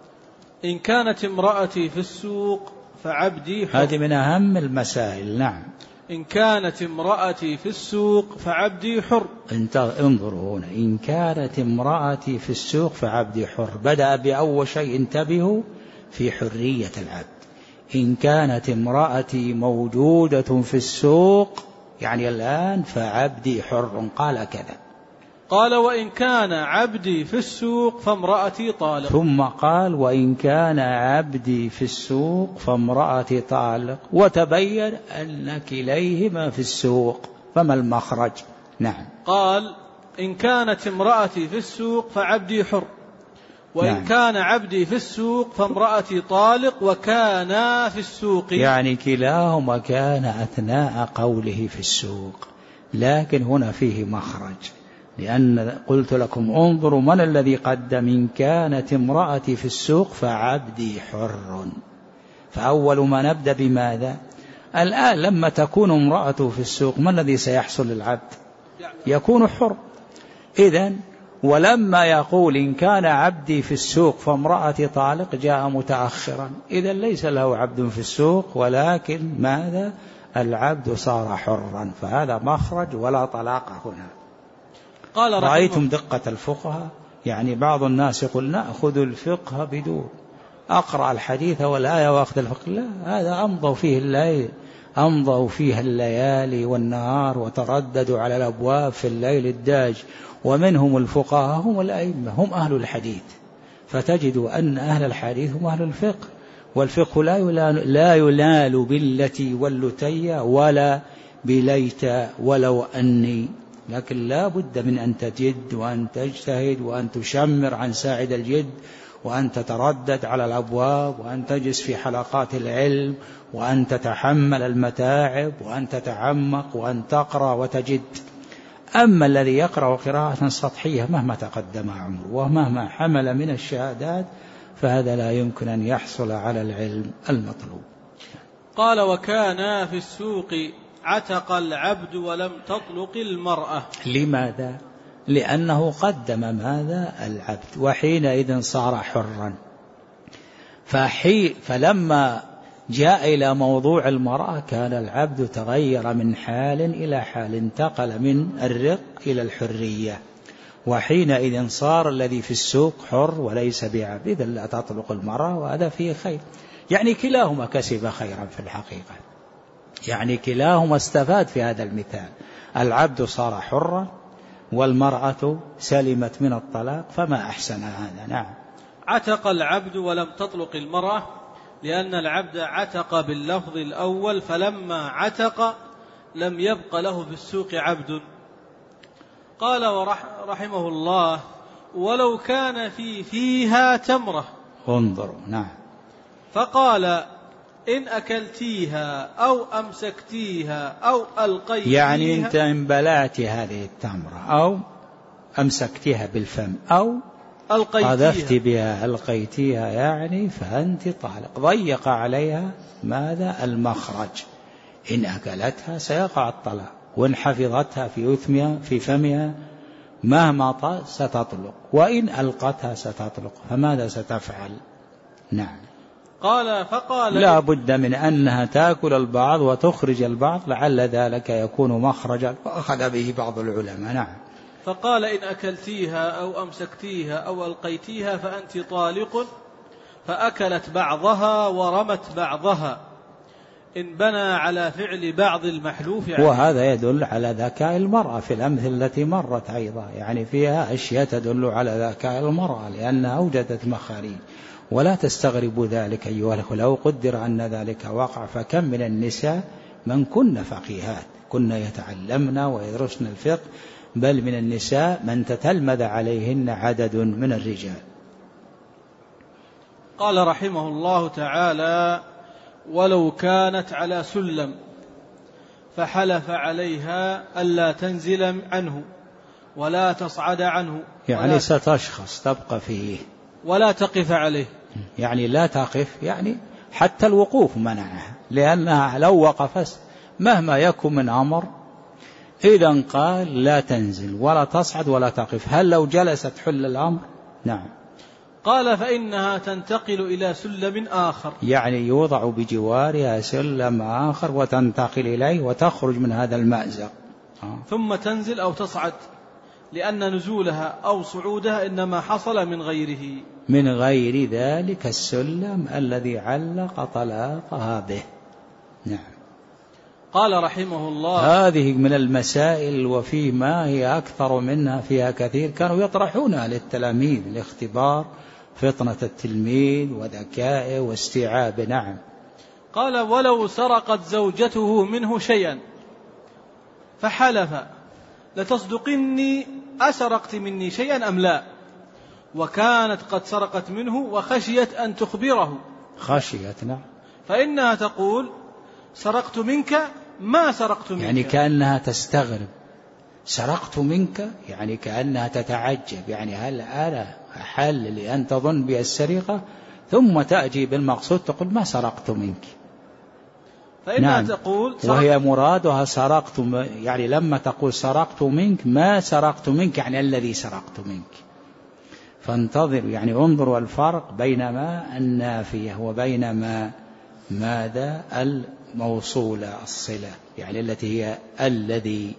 إن كانت امرأتي في السوق فعبدي حر. هذه من أهم المسائل. نعم. إن كانت امرأتي في السوق فعبدي حر. انظروا هنا، إن كانت امرأتي في السوق فعبدي حر، بدأ بأول شيء انتبهوا في حرية العبد. إن كانت امرأتي موجودة في السوق يعني الآن فعبدي حر، قال كذا. قال: وإن كان عبدي في السوق فامرأتي طالق. ثم قال: وإن كان عبدي في السوق فامرأتي طالق، وتبين أن كليهما في السوق، فما المخرج؟ نعم. قال: إن كانت امرأتي في السوق فعبدي حر، وإن نعم. كان عبدي في السوق فامرأتي طالق، وكانا في السوق، يعني كلاهما كان أثناء قوله في السوق، لكن هنا فيه مخرج، لأن قلت لكم انظروا من الذي قدم إن كانت امرأتي في السوق فعبدي حر، فأول ما نبدأ بماذا؟ الآن لما تكون امرأته في السوق ما الذي سيحصل للعبد؟ يكون حر. إذن ولما يقول إن كان عبدي في السوق فامرأتي طالق جاء متأخرا، إذن ليس له عبد في السوق، ولكن ماذا؟ العبد صار حرا، فهذا مخرج ولا طلاق هنا. قال رأيتم دقة الفقهاء؟ يعني بعض الناس يقول نأخذ الفقه بدون أقرأ الحديث والآية وأخذ الفقه، لا، هذا أمضوا فيه الليالي والنهار وترددوا على الأبواب في الليل الداج، ومنهم الفقهاء هم الأئمة هم أهل الحديث، فتجد أن أهل الحديث هم أهل الفقه، والفقه لا ينال بالتي واللتي ولا بليت ولو أني، لكن لا بد من أن تجد وأن تجتهد وأن تشمر عن ساعد الجد، وأن تتردد على الأبواب، وأن تجلس في حلقات العلم، وأن تتحمل المتاعب، وأن تتعمق، وأن تقرأ وتجد. أما الذي يقرأ قراءة سطحية مهما تقدم عمره ومهما حمل من الشهادات فهذا لا يمكن أن يحصل على العلم المطلوب. قال: وكان في السوق عتق العبد ولم تطلق المرأة. لماذا؟ لأنه قدم ماذا؟ العبد، وحينئذ صار حرا. فلما جاء إلى موضوع المرأة كان العبد تغير من حال إلى حال، انتقل من الرق إلى الحرية، وحينئذ صار الذي في السوق حر وليس بعبد. إذن لا تطلق المرأة، وهذا فيه خير. يعني كلاهما كسب خيرا في الحقيقة، يعني كلاهما استفاد في هذا المثال. العبد صار حرا والمرأة سلمت من الطلاق، فما أحسن هذا. نعم. عتق العبد ولم تطلق المرأة، لأن العبد عتق باللفظ الأول، فلما عتق لم يبق له في السوق عبد. قال رحمه الله: ولو كان فيها تمرة. انظروا. نعم. فقال: إن أكلتيها أو أمسكتيها أو ألقيتيها، يعني أنت إن بلعت هذه التمرة أو أمسكتها بالفم أو قذفت بها ألقيتيها، يعني فأنت طالق. ضيق عليها ماذا؟ المخرج. إن أكلتها سيقع الطلاق، وإن حفظتها في فمها مهما ستطلق، وإن ألقتها ستطلق. فماذا ستفعل؟ نعم. فقال: لا بد من أنها تأكل البعض وتخرج البعض، لعل ذلك يكون مخرجا، وأخذ به بعض العلماء. نعم. فقال: إن أكلتيها أو أمسكتيها أو ألقيتيها فأنت طالق. فأكلت بعضها ورمت بعضها، إن بنى على فعل بعض المحلوف عليه. وهذا يدل على ذكاء المرأة في الأمثلة التي مرت أيضا، يعني فيها أشياء تدل على ذكاء المرأة لأنها أوجدت مخارج. ولا تستغربوا ذلك أيها الأخوة، لو قدر أن ذلك وقع، فكم من النساء من كن فقيهات، كن يتعلمن ويدرسن الفقه، بل من النساء من تتلمذ عليهن عدد من الرجال. قال رحمه الله تعالى: ولو كانت على سلم فحلف عليها ألا تنزل عنه ولا تصعد عنه، يعني ستشخص تبقى فيه ولا تقف عليه. يعني لا تقف، يعني حتى الوقوف منعها، لأنها لو وقفت مهما يكن من أمر، إذا قال لا تنزل ولا تصعد ولا تقف، هل لو جلست حل الأمر؟ نعم. قال: فإنها تنتقل إلى سلم آخر، يعني يوضع بجوارها سلم آخر وتنتقل إليه وتخرج من هذا المأزق، ثم تنزل أو تصعد، لأن نزولها أو صعودها إنما حصل من غير ذلك السلم الذي علق طلاقها به. نعم. قال رحمه الله: هذه من المسائل، وفي ما هي أكثر منها فيها كثير، كانوا يطرحونها للتلاميذ لاختبار فطنة التلميذ وذكائه واستيعابه. نعم. قال: ولو سرقت زوجته منه شيئا فحلف: لتصدقني أسرقت مني شيئا أم لا؟ وكانت قد سرقت منه وخشيت أن تخبره. خشيت. نعم. فإنها تقول: سرقت منك ما سرقت منك. يعني كأنها تستغرب، سرقت منك، يعني كأنها تتعجب، يعني هل أنا أحل لأن تظن بي السرقة، ثم تأتي بالمقصود تقول ما سرقت منك. فإنها نعم. تقول وهي مرادها سرقت، يعني لما تقول سرقت منك ما سرقت منك، يعني الذي سرقت منك. فانتظروا، يعني انظروا الفرق بين ما النافية وبين ما ماذا الموصولة الصلة، يعني التي هي الذي.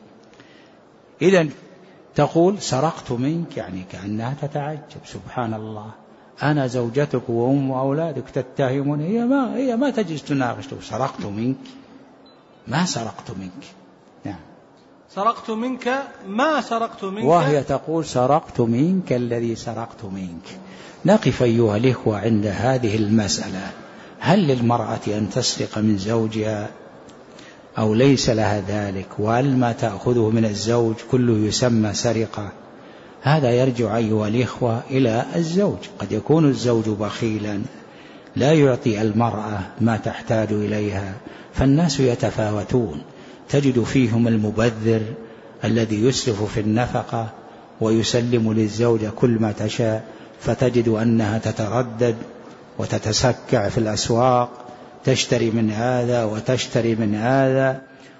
إذن تقول سرقت منك، يعني كأنها تتعجب، سبحان الله، أنا زوجتك وأم أولادك تتهمون، هي ما تجلس تناقش، سرقت منك ما سرقت منك. نعم. سرقت منك ما سرقت منك، وهي تقول سرقت منك الذي سرقت منك. نقف أيها الإخوة عند هذه المسألة، هل للمرأة أن تسرق من زوجها أو ليس لها ذلك؟ وهل ما تأخذه من الزوج كله يسمى سرقة؟ هذا يرجع أيها الإخوة إلى الزوج. قد يكون الزوج بخيلا لا يعطي المرأة ما تحتاج إليها، فالناس يتفاوتون، تجد فيهم المبذر الذي يسرف في النفقة ويسلم للزوجة كل ما تشاء، فتجد أنها تتردد وتتسكع في الأسواق، تشتري من هذا وتشتري من هذا،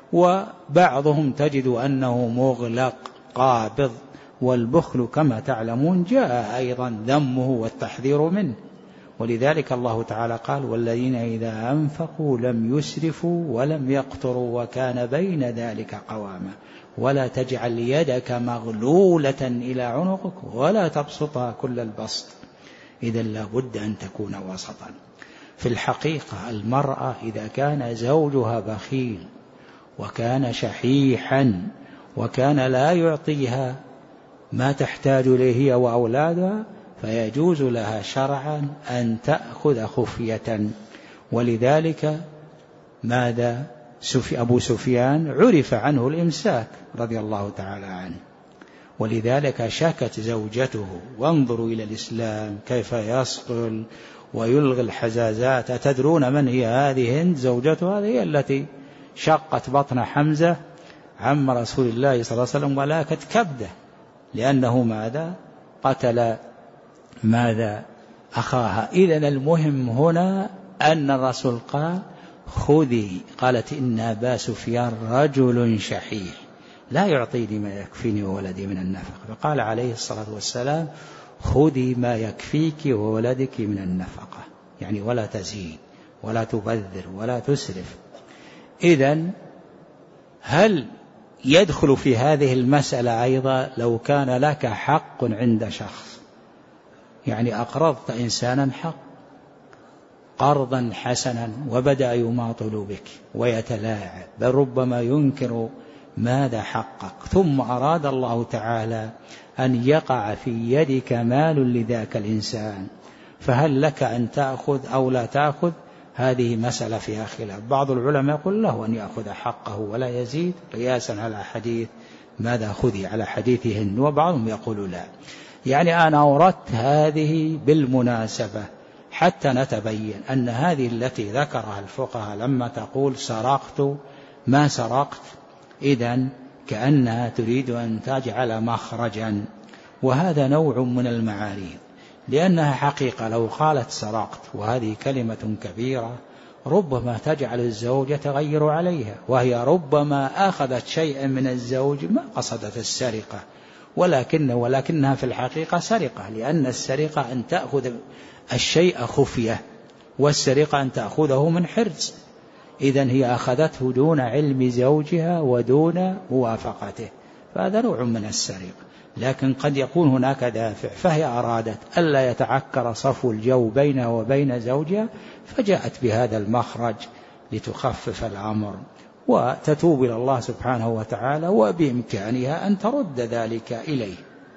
وبعضهم تجد أنه مغلق قابض. والبخل كما تعلمون جاء أيضا ذمه والتحذير منه، ولذلك الله تعالى قال: والذين إذا أنفقوا لم يسرفوا ولم يقتروا وكان بين ذلك قواما ولا تجعل يدك مغلولة إلى عنقك ولا تبسطها كل البسط. إذا لا بد أن تكون وسطا. في الحقيقة المرأة إذا كان زوجها بخيل وكان شحيحا وكان لا يعطيها ما تحتاج إليه هي وأولادها فيجوز لها شرعا أن تأخذ خفية. ولذلك ماذا أبو سفيان عرف عنه الإمساك رضي الله تعالى عنه، ولذلك شكت زوجته. وانظروا إلى الإسلام كيف يصقل ويلغي الحزازات. أتدرون من هي هذه؟ هند زوجته، هذه هي التي شقت بطن حمزة عم رسول الله صلى الله عليه وسلم ولاكت كبده، لأنه ماذا قتل أخاها. إذن المهم هنا أن الرسول قال: خذي. قالت: إن أبا سفيان رجل شحيح لا يعطيني ما يكفيني وولدي من النفقة. فقال عليه الصلاة والسلام: خذي ما يكفيك وولدك من النفقة، يعني ولا تزيد ولا تبذر ولا تسرف. إذن هل يدخل في هذه المسألة أيضا لو كان لك حق عند شخص، يعني أقرضت إنسانا حق قرضا حسنا وبدأ يماطل بك ويتلاعب، بل ربما ينكر ماذا حقك، ثم أراد الله تعالى أن يقع في يدك مال لذاك الإنسان، فهل لك أن تأخذ أو لا تأخذ؟ هذه مسألة فيها خلاف. بعض العلماء يقول له أن يأخذ حقه ولا يزيد قياسا على حديث ماذا خذي على حديثهن، وبعضهم يقول لا. يعني أنا أوردت هذه بالمناسبة حتى نتبين أن هذه التي ذكرها الفقهاء لما تقول سرقت ما سرقت، إذن كأنها تريد أن تجعل مخرجا، وهذا نوع من المعاريض، لأنها حقيقة لو قالت سرقت وهذه كلمة كبيرة ربما تجعل الزوج يتغير عليها، وهي ربما أخذت شيئا من الزوج ما قصدت السرقة، ولكنها في الحقيقة سرقة، لأن السرقة أن تأخذ الشيء خفية، والسرقة أن تأخذه من حرز. إذن هي أخذته دون علم زوجها ودون موافقته، فهذا نوع من السرقة. لكن قد يكون هناك دافع، فهي أرادت ألا يتعكر صفو الجو بينها وبين زوجها، فجاءت بهذا المخرج لتخفف الأمر وتتوب إلى الله سبحانه وتعالى، وبإمكانها أن ترد ذلك إليه.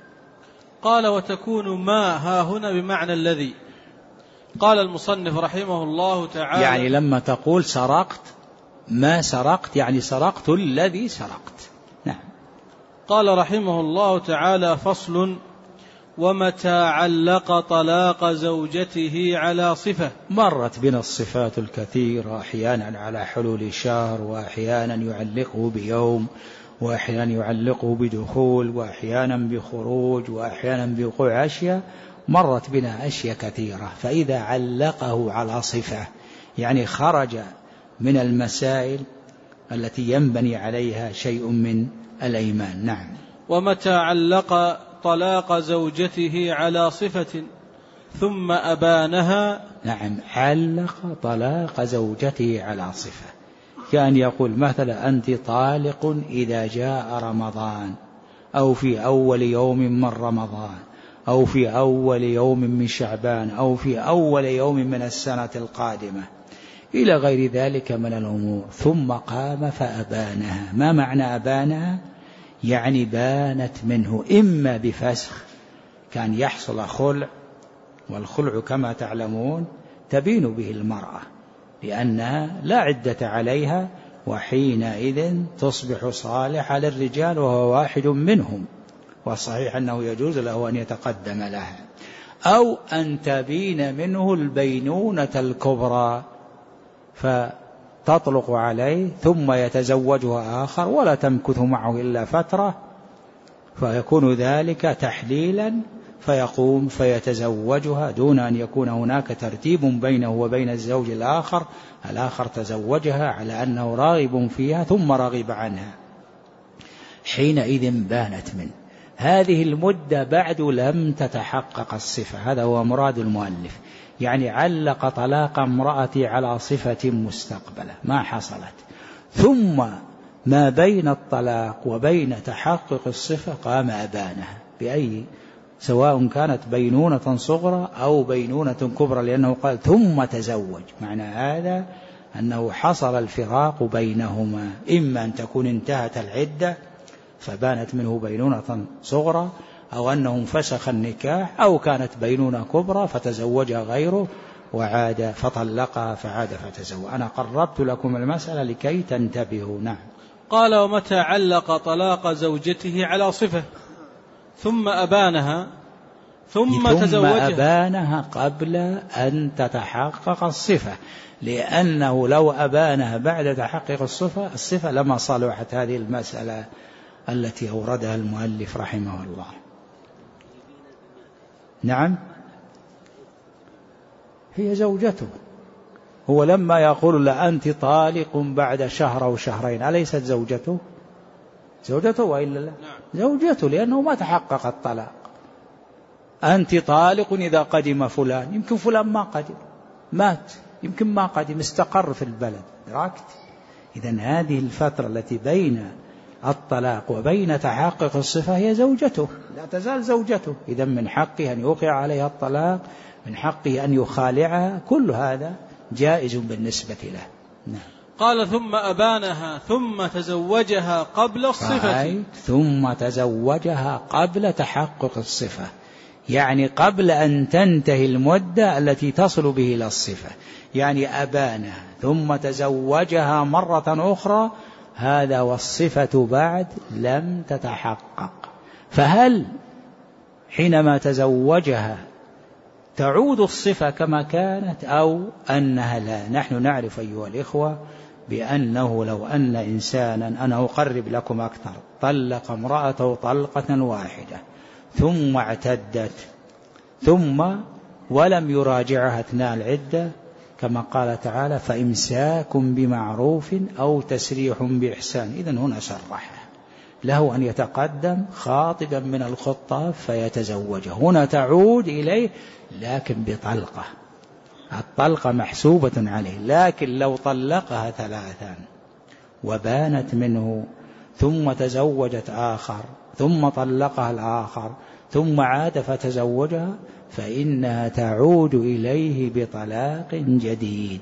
قال: وتكون ما ها هنا بمعنى الذي. قال المصنف رحمه الله تعالى: يعني لما تقول سرقت ما سرقت يعني سرقت الذي سرقت. نعم. قال رحمه الله تعالى: فصل: ومتى علق طلاق زوجته على صفة. مرت بنا الصفات الكثيرة، أحيانا على حلول شهر، وأحيانا يعلقه بيوم، وأحيانا يعلقه بدخول، وأحيانا بخروج، وأحيانا بوقوع أشياء. مرت بنا أشياء كثيرة. فإذا علقه على صفة يعني خرج من المسائل التي ينبني عليها شيء من الأيمان. نعم. ومتى علق طلاق زوجته على صفة ثم أبانها. نعم، علق طلاق زوجته على صفة، كان يقول مثلا أنت طالق إذا جاء رمضان، أو في أول يوم من رمضان، أو في أول يوم من شعبان، أو في أول يوم من السنة القادمة، إلى غير ذلك من الأمور. ثم قام فأبانها. ما معنى أبانها؟ يعني بانت منه، إما بفسخ، كان يحصل خلع، والخلع كما تعلمون تبين به المرأة لأنها لا عدة عليها، وحينئذ تصبح صالحة للرجال وهو واحد منهم، والصحيح أنه يجوز له أن يتقدم لها، أو أن تبين منه البينونة الكبرى فتطلق عليه ثم يتزوجها آخر ولا تمكث معه إلا فترة، فيكون ذلك تحليلا فيقوم فيتزوجها دون أن يكون هناك ترتيب بينه وبين الزوج الآخر تزوجها على أنه راغب فيها ثم رغب عنها، حينئذ بانت منه. هذه المدة بعد لم تتحقق الصفة، هذا هو مراد المؤلف، يعني علق طلاق امرأتي على صفة مستقبلة ما حصلت، ثم ما بين الطلاق وبين تحقق الصفة قام أبانها بأي، سواء كانت بينونة صغرى أو بينونة كبرى، لأنه قال ثم تزوج، معنى هذا أنه حصل الفراق بينهما، إما أن تكون انتهت العدة فبانت منه بينونة صغرى، أو أنه انفسخ النكاح، أو كانت بينونة كبرى فتزوجها غيره وعاد فطلقها فعاد فتزوج. أنا قربت لكم المسألة لكي تنتبهوا. نعم. قال: ومتى علق طلاق زوجته على صفة ثم أبانها ثم أبانها قبل أن تتحقق الصفة، لأنه لو أبانها بعد تحقق الصفة لما صلحت هذه المسألة التي أوردها المؤلف رحمه الله. نعم، هي زوجته، هو لما يقول لا أنت طالق بعد شهر أو شهرين أليست زوجته؟ زوجته وإلا لا؟ زوجته، لأنه ما تحقق الطلاق. أنت طالق إذا قدم فلان، يمكن فلان ما قدم، مات، يمكن ما قدم، استقر في البلد، دركت؟ إذن هذه الفترة التي بين الطلاق وبين تحقق الصفة هي زوجته، لا تزال زوجته، إذن من حقه أن يوقع عليها الطلاق، من حقه أن يخالعها، كل هذا جائز بالنسبة له. نعم. قال: ثم أبانها ثم تزوجها قبل الصفة. ثم تزوجها قبل تحقق الصفة، يعني قبل أن تنتهي المدة التي تصل به إلى الصفة، يعني أبانها ثم تزوجها مرة أخرى، هذا والصفة بعد لم تتحقق. فهل حينما تزوجها تعود الصفة كما كانت أو أنها لا؟ نحن نعرف أيها الإخوة بأنه لو أن إنسانا، أنا أقرب لكم أكثر، طلق امرأته طلقة واحدة ثم اعتدت ثم ولم يراجعها أثناء العدة، كما قال تعالى: فإمساك بمعروف أو تسريح بإحسان، إذن هنا صرح له أن يتقدم خاطبا من الخطاب فيتزوجه، هنا تعود إليه لكن بطلقة، الطلقة محسوبة عليه. لكن لو طلقها ثلاثا وبانت منه ثم تزوجت آخر ثم طلقها الآخر ثم عاد فتزوجها، فإنها تعود إليه بطلاق جديد،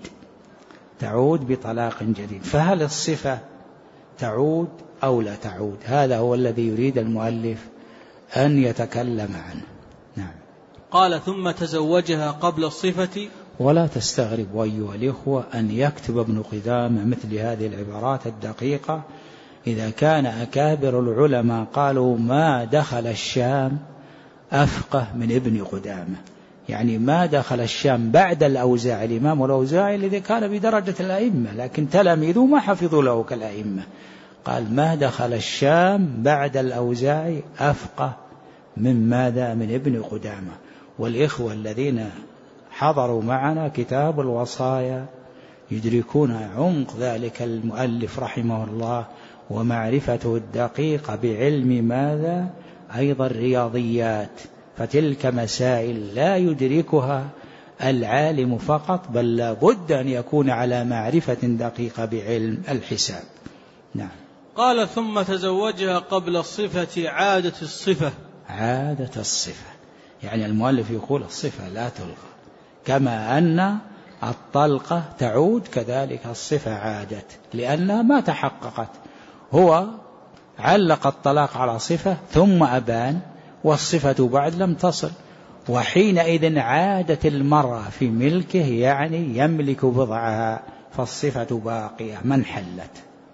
تعود بطلاق جديد. فهل الصفة تعود أو لا تعود؟ هذا هو الذي يريد المؤلف أن يتكلم عنه. نعم. قال: ثم تزوجها قبل الصفة. ولا تستغرب أيها الإخوة أن يكتب ابن قدامة مثل هذه العبارات الدقيقة، إذا كان أكابر العلماء قالوا ما دخل الشام أفقه من ابن قدامة، يعني ما دخل الشام بعد الأوزاعي، الإمام الأوزاعي الذي كان بدرجة الأئمة لكن تلاميذه ما حفظوا له كالأئمة، قال ما دخل الشام بعد الأوزاعي أفقه من ماذا؟ من ابن قدامة. والإخوة الذين حضروا معنا كتاب الوصايا يدركون عمق ذلك المؤلف رحمه الله ومعرفته الدقيقة بعلم ماذا؟ أيضا الرياضيات، فتلك مسائل لا يدركها العالم فقط، بل لا بد أن يكون على معرفة دقيقة بعلم الحساب. نعم. قال: ثم تزوجها قبل الصفة عادة الصفة. عادة الصفة، يعني المؤلف يقول الصفة لا تلغى، كما أن الطلقة تعود كذلك الصفة عادت، لأنها ما تحققت، هو علق الطلاق على صفة ثم أبان والصفة بعد لم تصل، وحينئذ عادت المرأة في ملكه، يعني يملك بضعها، فالصفة باقية ما انحلت.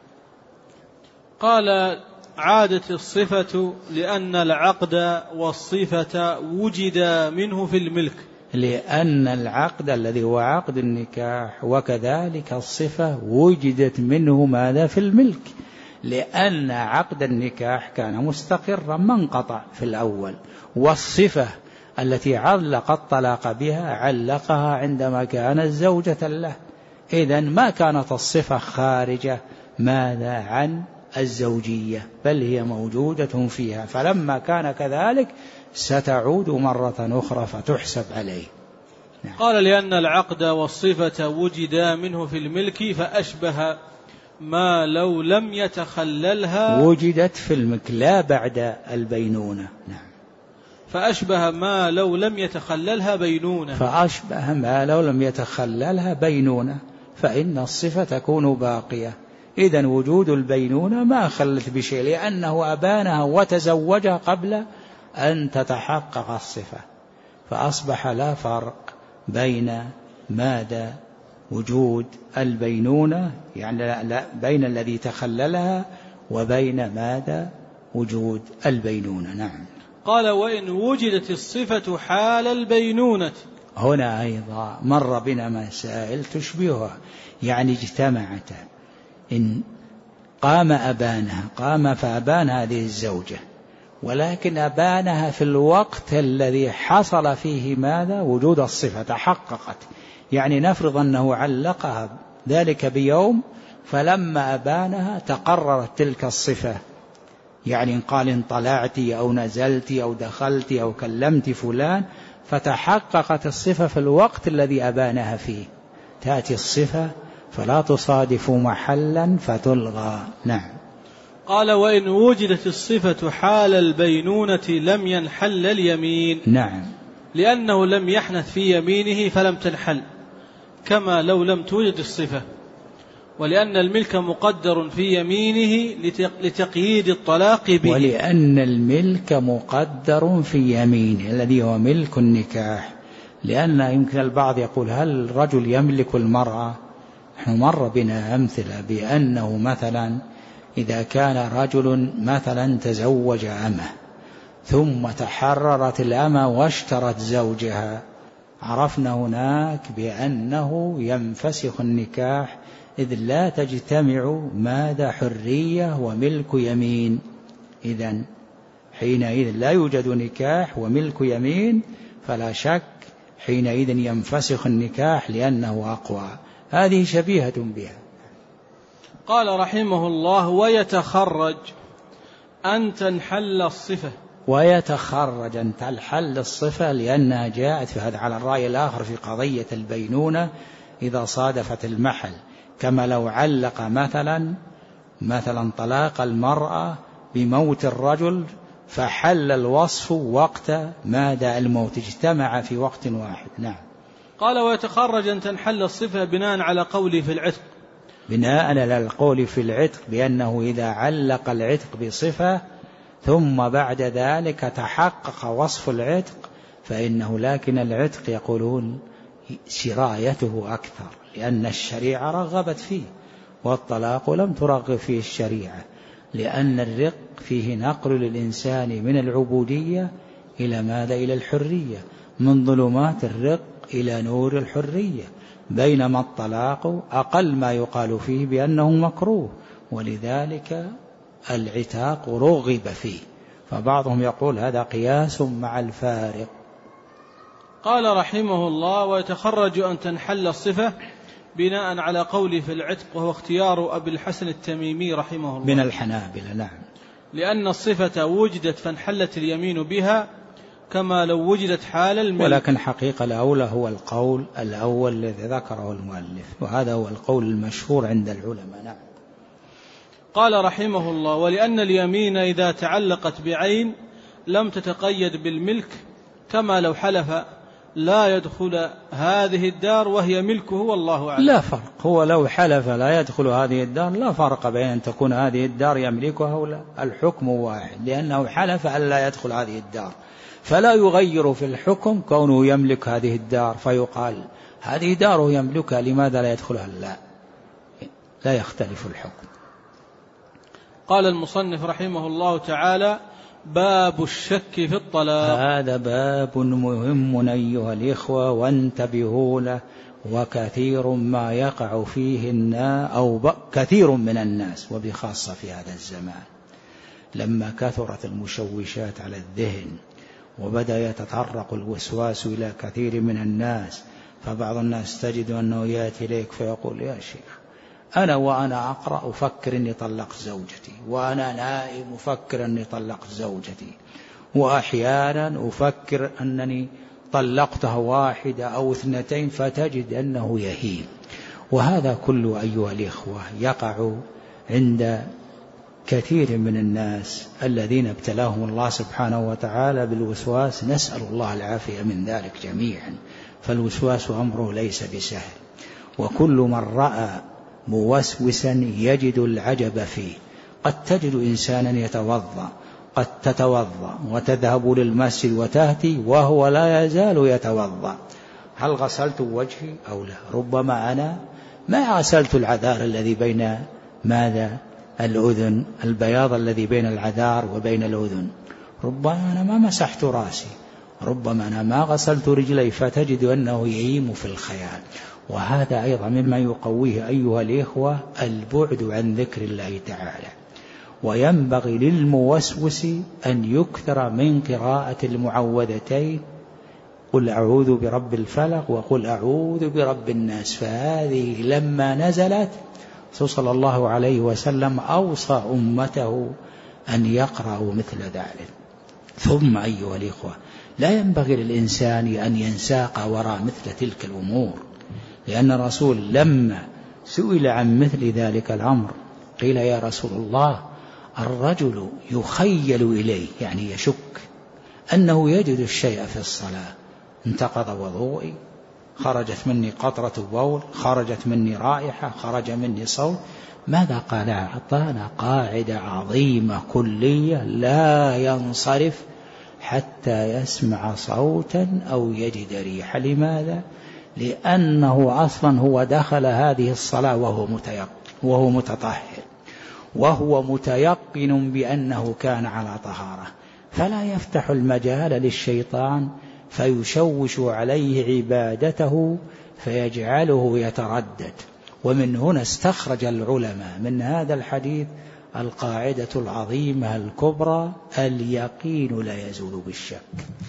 قال: عادت الصفة لأن العقد والصفة وجد منه في الملك، لأن العقد الذي هو عقد النكاح وكذلك الصفة وجدت منه ماذا؟ في الملك، لأن عقد النكاح كان مستقرا ما انقطع في الأول، والصفة التي علق الطلاق بها علقها عندما كانت زوجة له، إذن ما كانت الصفة خارجة ماذا عن الزوجية، بل هي موجودة فيها، فلما كان كذلك ستعود مرة أخرى فتحسب عليه. قال لأن العقد والصفة وجدا منه في الملك فأشبه ما لو لم يتخللها، وجدت في الملك لا بعد البينونة. نعم. فأشبه ما لو لم يتخللها بينونة، فأشبه ما لو لم يتخللها بينونة، فإن الصفة تكون باقية. إذن وجود البينونة ما خلت بشيء، لأنه أبانها وتزوجها قبل أن تتحقق الصفة، فأصبح لا فرق بين ماذا وجود البينونة، يعني لا بين الذي تخللها وبين ماذا وجود البينونة. نعم. قال وإن وجدت الصفة حال البينونة. هنا أيضا مر بنا مسائل تشبهها، يعني اجتمعت. إن قام أبانها، قام فأبان هذه الزوجة، ولكن أبانها في الوقت الذي حصل فيه ماذا وجود الصفة تحققت، يعني نفرض أنه علقها ذلك بيوم، فلما أبانها تقررت تلك الصفة، يعني إن قال انطلعت أو نزلت أو دخلت أو كلمت فلان، فتحققت الصفة في الوقت الذي أبانها فيه، تأتي الصفة فلا تصادف محلا فتلغى. نعم. قال وإن وجدت الصفة حال البينونة لم ينحل اليمين. نعم. لأنه لم يحنث في يمينه فلم تنحل، كما لو لم توجد الصفة، ولأن الملك مقدر في يمينه لتقييد الطلاق به. ولأن الملك مقدر في يمينه الذي هو ملك النكاح، لأن يمكن البعض يقول هل الرجل يملك المرأة؟ نحن مر بنا أمثلة بأنه مثلا إذا كان رجل مثلا تزوج أمه ثم تحررت الأمة واشترت زوجها، عرفنا هناك بأنه ينفسخ النكاح، إذ لا تجتمع ماذا حرية وملك يمين. إذن حينئذ لا يوجد نكاح وملك يمين، فلا شك حينئذ ينفسخ النكاح لأنه أقوى. هذه شبيهة بها. قال رحمه الله ويتخرج أن تنحل الصفة. ويتخرج أن تنحل الصفة لأنها جاءت في هذا على الرأي الآخر في قضية البينونة إذا صادفت المحل، كما لو علق مثلا طلاق المرأة بموت الرجل فحل الوصف وقت ماذا الموت، اجتمع في وقت واحد. نعم. قال ويتخرج أن تنحل الصفة بناء على قوله في العتق. بناء على القول في العتق بأنه إذا علق العتق بصفة ثم بعد ذلك تحقق وصف العتق فإنه، لكن العتق يقولون سرايته أكثر، لأن الشريعة رغبت فيه، والطلاق لم ترغب فيه الشريعة، لأن الرق فيه نقل للإنسان من العبودية إلى ماذا؟ إلى الحرية، من ظلمات الرق إلى نور الحرية، بينما الطلاق أقل ما يقال فيه بأنه مكروه، ولذلك العتاق رغب فيه، فبعضهم يقول هذا قياس مع الفارق. قال رحمه الله ويتخرج أن تنحل الصفة بناء على قوله في العتق، وهو اختيار أبي الحسن التميمي رحمه الله من الحنابلة. نعم. لأن الصفة وجدت فانحلت اليمين بها كما لو وجدت حال الملك. ولكن حقيقة الأولى هو القول الأول الذي ذكره المؤلف، وهذا هو القول المشهور عند العلماء. نعم. قال رحمه الله ولأن اليمين إذا تعلقت بعين لم تتقيد بالملك، كما لو حلف لا يدخل هذه الدار وهي ملكه والله أعلم. لا فرق، هو لو حلف لا يدخل هذه الدار لا فرق بين أن تكون هذه الدار يملكها ولا، الحكم واحد، لأنه حلف أن لا يدخل هذه الدار، فلا يغير في الحكم كونه يملك هذه الدار فيقال هذه داره يملكها لماذا لا يدخلها، لا يختلف الحكم. قال المصنف رحمه الله تعالى باب الشك في الطلاق. هذا باب مهم أيها الإخوة وانتبهوا له، وكثير ما يقع فيه كثير من الناس، وبخاصة في هذا الزمان لما كثرت المشوشات على الذهن وبدأ يتطرق الوسواس إلى كثير من الناس، فبعض الناس تجد أنه يأتي إليك فيقول يا شيخ أنا وأنا أقرأ أفكر أني طلقت زوجتي، وأنا نائم أفكر أني طلقت زوجتي، وأحيانا أفكر أنني طلقتها 1 أو 2، فتجد أنه يهيم. وهذا كله أيها الإخوة يقع عند كثير من الناس الذين ابتلاهم الله سبحانه وتعالى بالوسواس، نسأل الله العافية من ذلك جميعا. فالوسواس أمره ليس بسهل، وكل من رأى موسوسا يجد العجب فيه. قد تجد إنسانا يتوضأ، قد تتوضأ وتذهب للمسجد وتأتي وهو لا يزال يتوضأ، هل غسلت وجهي أو لا؟ ربما أنا ما غسلت العذار الذي بين ماذا؟ الأذن، البياض الذي بين العذار وبين الأذن، ربما أنا ما مسحت رأسي، ربما أنا ما غسلت رجلي، فتجد أنه يهيم في الخيال. وهذا أيضا مما يقويه أيها الإخوة البعد عن ذكر الله تعالى. وينبغي للموسوس أن يكثر من قراءة المعوذتين، قل أعوذ برب الفلق وقل أعوذ برب الناس. فهذه لما نزلت صلى الله عليه وسلم أوصى أمته أن يقرأوا مثل ذلك. ثم أيها الإخوة لا ينبغي للإنسان أن ينساق وراء مثل تلك الأمور، لأن الرسول لما سئل عن مثل ذلك الأمر قيل يا رسول الله الرجل يخيل إليه، يعني يشك أنه يجد الشيء في الصلاة، انتقض وضوئي، خرجت مني قطرة بول، خرجت مني رائحة، خرج مني صوت، ماذا قال؟ أعطانا قاعدة عظيمة كلية: لا ينصرف حتى يسمع صوتا أو يجد ريحا. لماذا؟ لأنه أصلا هو دخل هذه الصلاة وهو متطهر، وهو متيقن بأنه كان على طهارة، فلا يفتح المجال للشيطان فيشوش عليه عبادته فيجعله يتردد. ومن هنا استخرج العلماء من هذا الحديث القاعدة العظيمة الكبرى: اليقين لا يزول بالشك.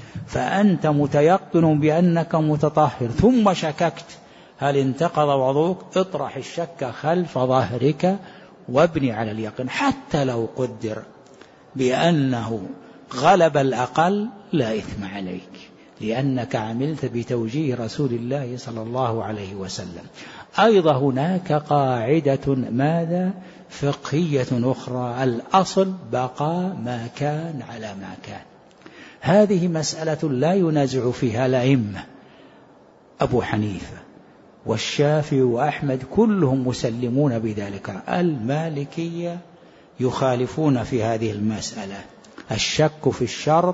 فأنت متيقن بأنك متطهر ثم شككت هل انتقض وضوءك، اطرح الشك خلف ظهرك وابني على اليقين، حتى لو قدر بأنه غلب الأقل لا إثم عليك، لأنك عملت بتوجيه رسول الله صلى الله عليه وسلم. أيضا هناك قاعدة ماذا؟ فقهية أخرى: الأصل بقاء ما كان على ما كان. هذه مسألة لا ينازع فيها الأئمة، أبو حنيفة والشافعي وأحمد كلهم مسلمون بذلك. المالكية يخالفون في هذه المسألة، الشك في الشرط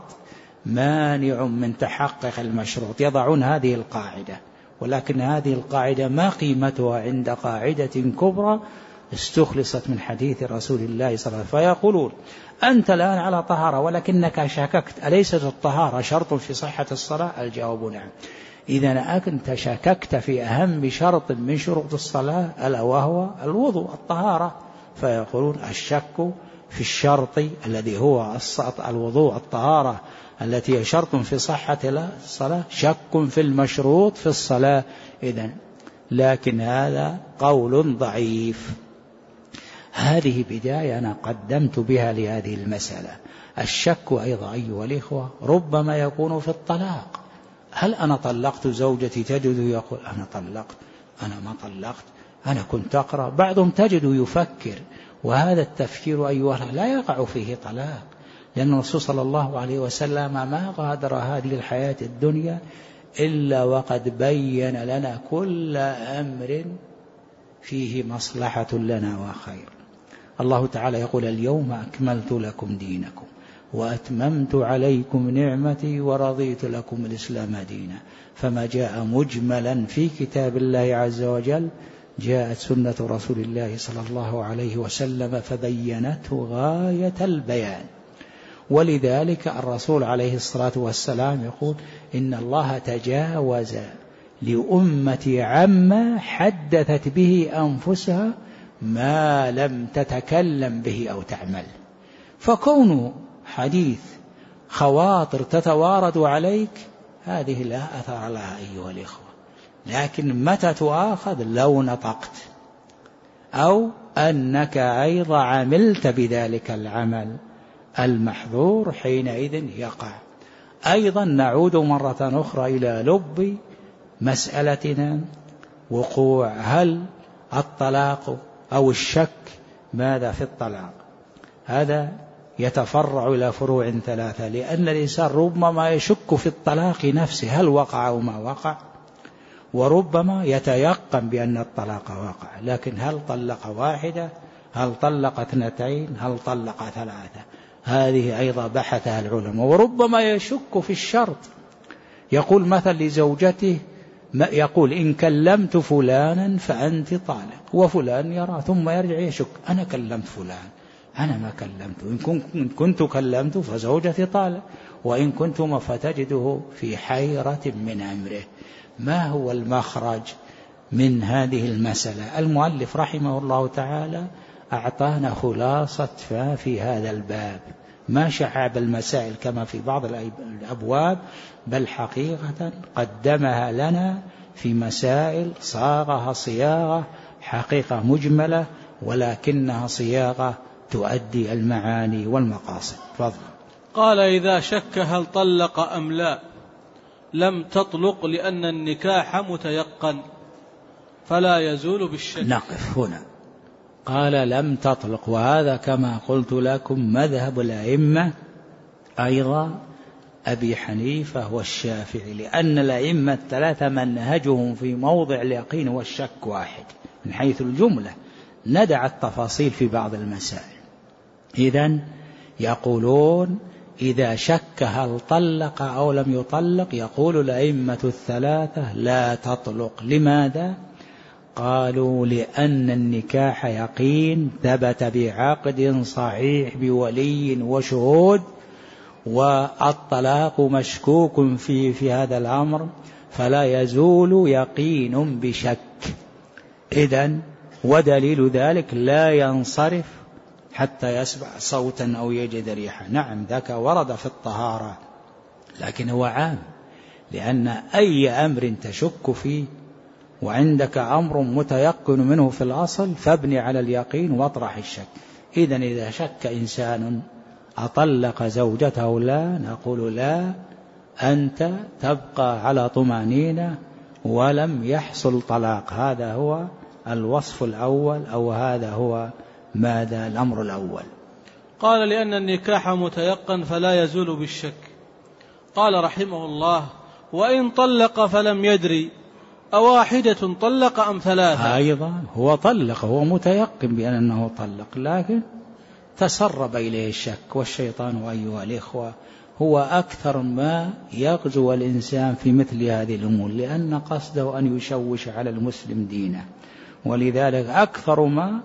مانع من تحقق المشروط، يضعون هذه القاعدة، ولكن هذه القاعدة ما قيمتها عند قاعدة كبرى استخلصت من حديث رسول الله صلى الله عليه وسلم. فيقولون أنت الآن على طهارة ولكنك شككت، أليست الطهارة شرط في صحة الصلاة؟ الجواب نعم. إذا أنت شككت في أهم شرط من شروط الصلاة ألا وهو الوضوء، الطهارة. فيقولون الشك في الشرط الذي هو الوضوء، الطهارة التي هي شرط في صحة الصلاة، شك في المشروط في الصلاة. إذن لكن هذا قول ضعيف. هذه بداية أنا قدمت بها لهذه المسألة. الشك أيضا أيها الإخوة ربما يكون في الطلاق: هل أنا طلقت زوجتي؟ تجد يقول أنا طلقت، أنا ما طلقت، أنا كنت أقرأ. بعضهم تجد يفكر، وهذا التفكير أيها لا يقع فيه طلاق، لأن الرسول صلى الله عليه وسلم ما غادر هذه الحياة الدنيا إلا وقد بين لنا كل أمر فيه مصلحة لنا وخير. الله تعالى يقول: اليوم أكملت لكم دينكم وأتممت عليكم نعمتي ورضيت لكم الإسلام دينا. فما جاء مجملا في كتاب الله عز وجل جاءت سنة رسول الله صلى الله عليه وسلم فبينته غاية البيان. ولذلك الرسول عليه الصلاة والسلام يقول: إن الله تجاوز لأمتي عما حدثت به أنفسها ما لم تتكلم به أو تعمل. فكون حديث خواطر تتوارد عليك هذه لا أثر لها أيها الإخوة، لكن متى تؤاخذ؟ لو نطقت أو أنك أيضا عملت بذلك العمل المحظور، حينئذ يقع. أيضا نعود مرة أخرى إلى لب مسألتنا، وقوع هل الطلاق أو الشك ماذا في الطلاق؟ هذا يتفرع إلى فروع ثلاثة، لأن الإنسان ربما يشك في الطلاق نفسه هل وقع أو ما وقع، وربما يتيقن بأن الطلاق وقع، لكن هل طلق واحدة، هل طلق اثنتين، هل طلق ثلاثة؟ هذه أيضا بحثها العلماء. وربما يشك في الشرط، يقول مثل لزوجته، يقول إن كلمت فلانا فأنت طالق، وفلان يرى ثم يرجع يشك، أنا كلمت فلان، أنا ما كلمته، إن كنت كلمت فزوجتي طالق، وإن كنتم فتجده في حيرة من أمره. ما هو المخرج من هذه المسألة؟ المؤلف رحمه الله تعالى أعطانا خلاصة في هذا الباب، ما شعب المسائل كما في بعض الأبواب، بل حقيقة قدمها لنا في مسائل صاغها صياغة حقيقة مجملة، ولكنها صياغة تؤدي المعاني والمقاصد. فضل. قال إذا شك هل طلق أم لا لم تطلق لأن النكاح متيقن فلا يزول بالشك. نقف هنا. قال لم تطلق، وهذا كما قلت لكم مذهب الأئمة أيضا أبي حنيفة والشافعي، لأن الأئمة الثلاثة منهجهم في موضع اليقين والشك واحد من حيث الجملة، ندع التفاصيل في بعض المسائل. إذن يقولون إذا شك هل طلق أو لم يطلق، يقول الأئمة الثلاثة لا تطلق. لماذا؟ قالوا لأن النكاح يقين ثبت بعقد صحيح بولي وشهود، والطلاق مشكوك في هذا الأمر، فلا يزول يقين بشك. إذن ودليل ذلك لا ينصرف حتى يسمع صوتا أو يجد ريحا. نعم ذاك ورد في الطهارة، لكن هو عام، لأن أي أمر تشك فيه وعندك أمر متيقن منه في الأصل فابني على اليقين واطرح الشك. إذن إذا شك إنسان أطلق زوجته لا، نقول لا، أنت تبقى على طمأنينة ولم يحصل طلاق. هذا هو الوصف الأول، أو هذا هو ماذا الأمر الأول. قال لأن النكاح متيقن فلا يزول بالشك. قال رحمه الله وإن طلق فلم يدري أواحدة طلق أم ثلاثة؟ أيضا هو طلق، هو متيقن بأنه طلق، لكن تسرب إليه الشك. والشيطان أيها الإخوة هو أكثر ما يغزو الإنسان في مثل هذه الأمور، لأن قصده أن يشوش على المسلم دينه، ولذلك أكثر ما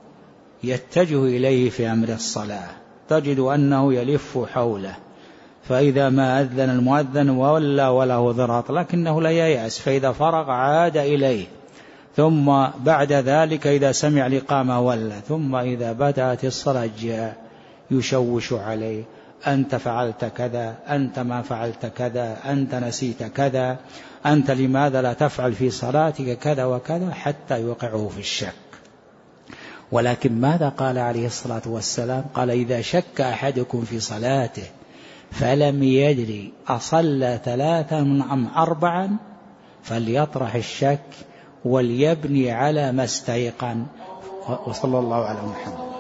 يتجه إليه في أمر الصلاة تجد أنه يلف حوله، فإذا ما أذن المؤذن وولى وله ذراط لكنه لا ييأس، فإذا فرغ عاد إليه، ثم بعد ذلك إذا سمع الإقامة ولى، ثم إذا بدأت الصلاة جاء يشوش عليه، أنت فعلت كذا، أنت ما فعلت كذا، أنت نسيت كذا، أنت لماذا لا تفعل في صلاتك كذا وكذا، حتى يوقعه في الشك. ولكن ماذا قال عليه الصلاة والسلام؟ قال إذا شك أحدكم في صلاته فلم يدري أصلى 3 أم 4 فليطرح الشك وليبني على ما استيقن. وصلى الله على محمد.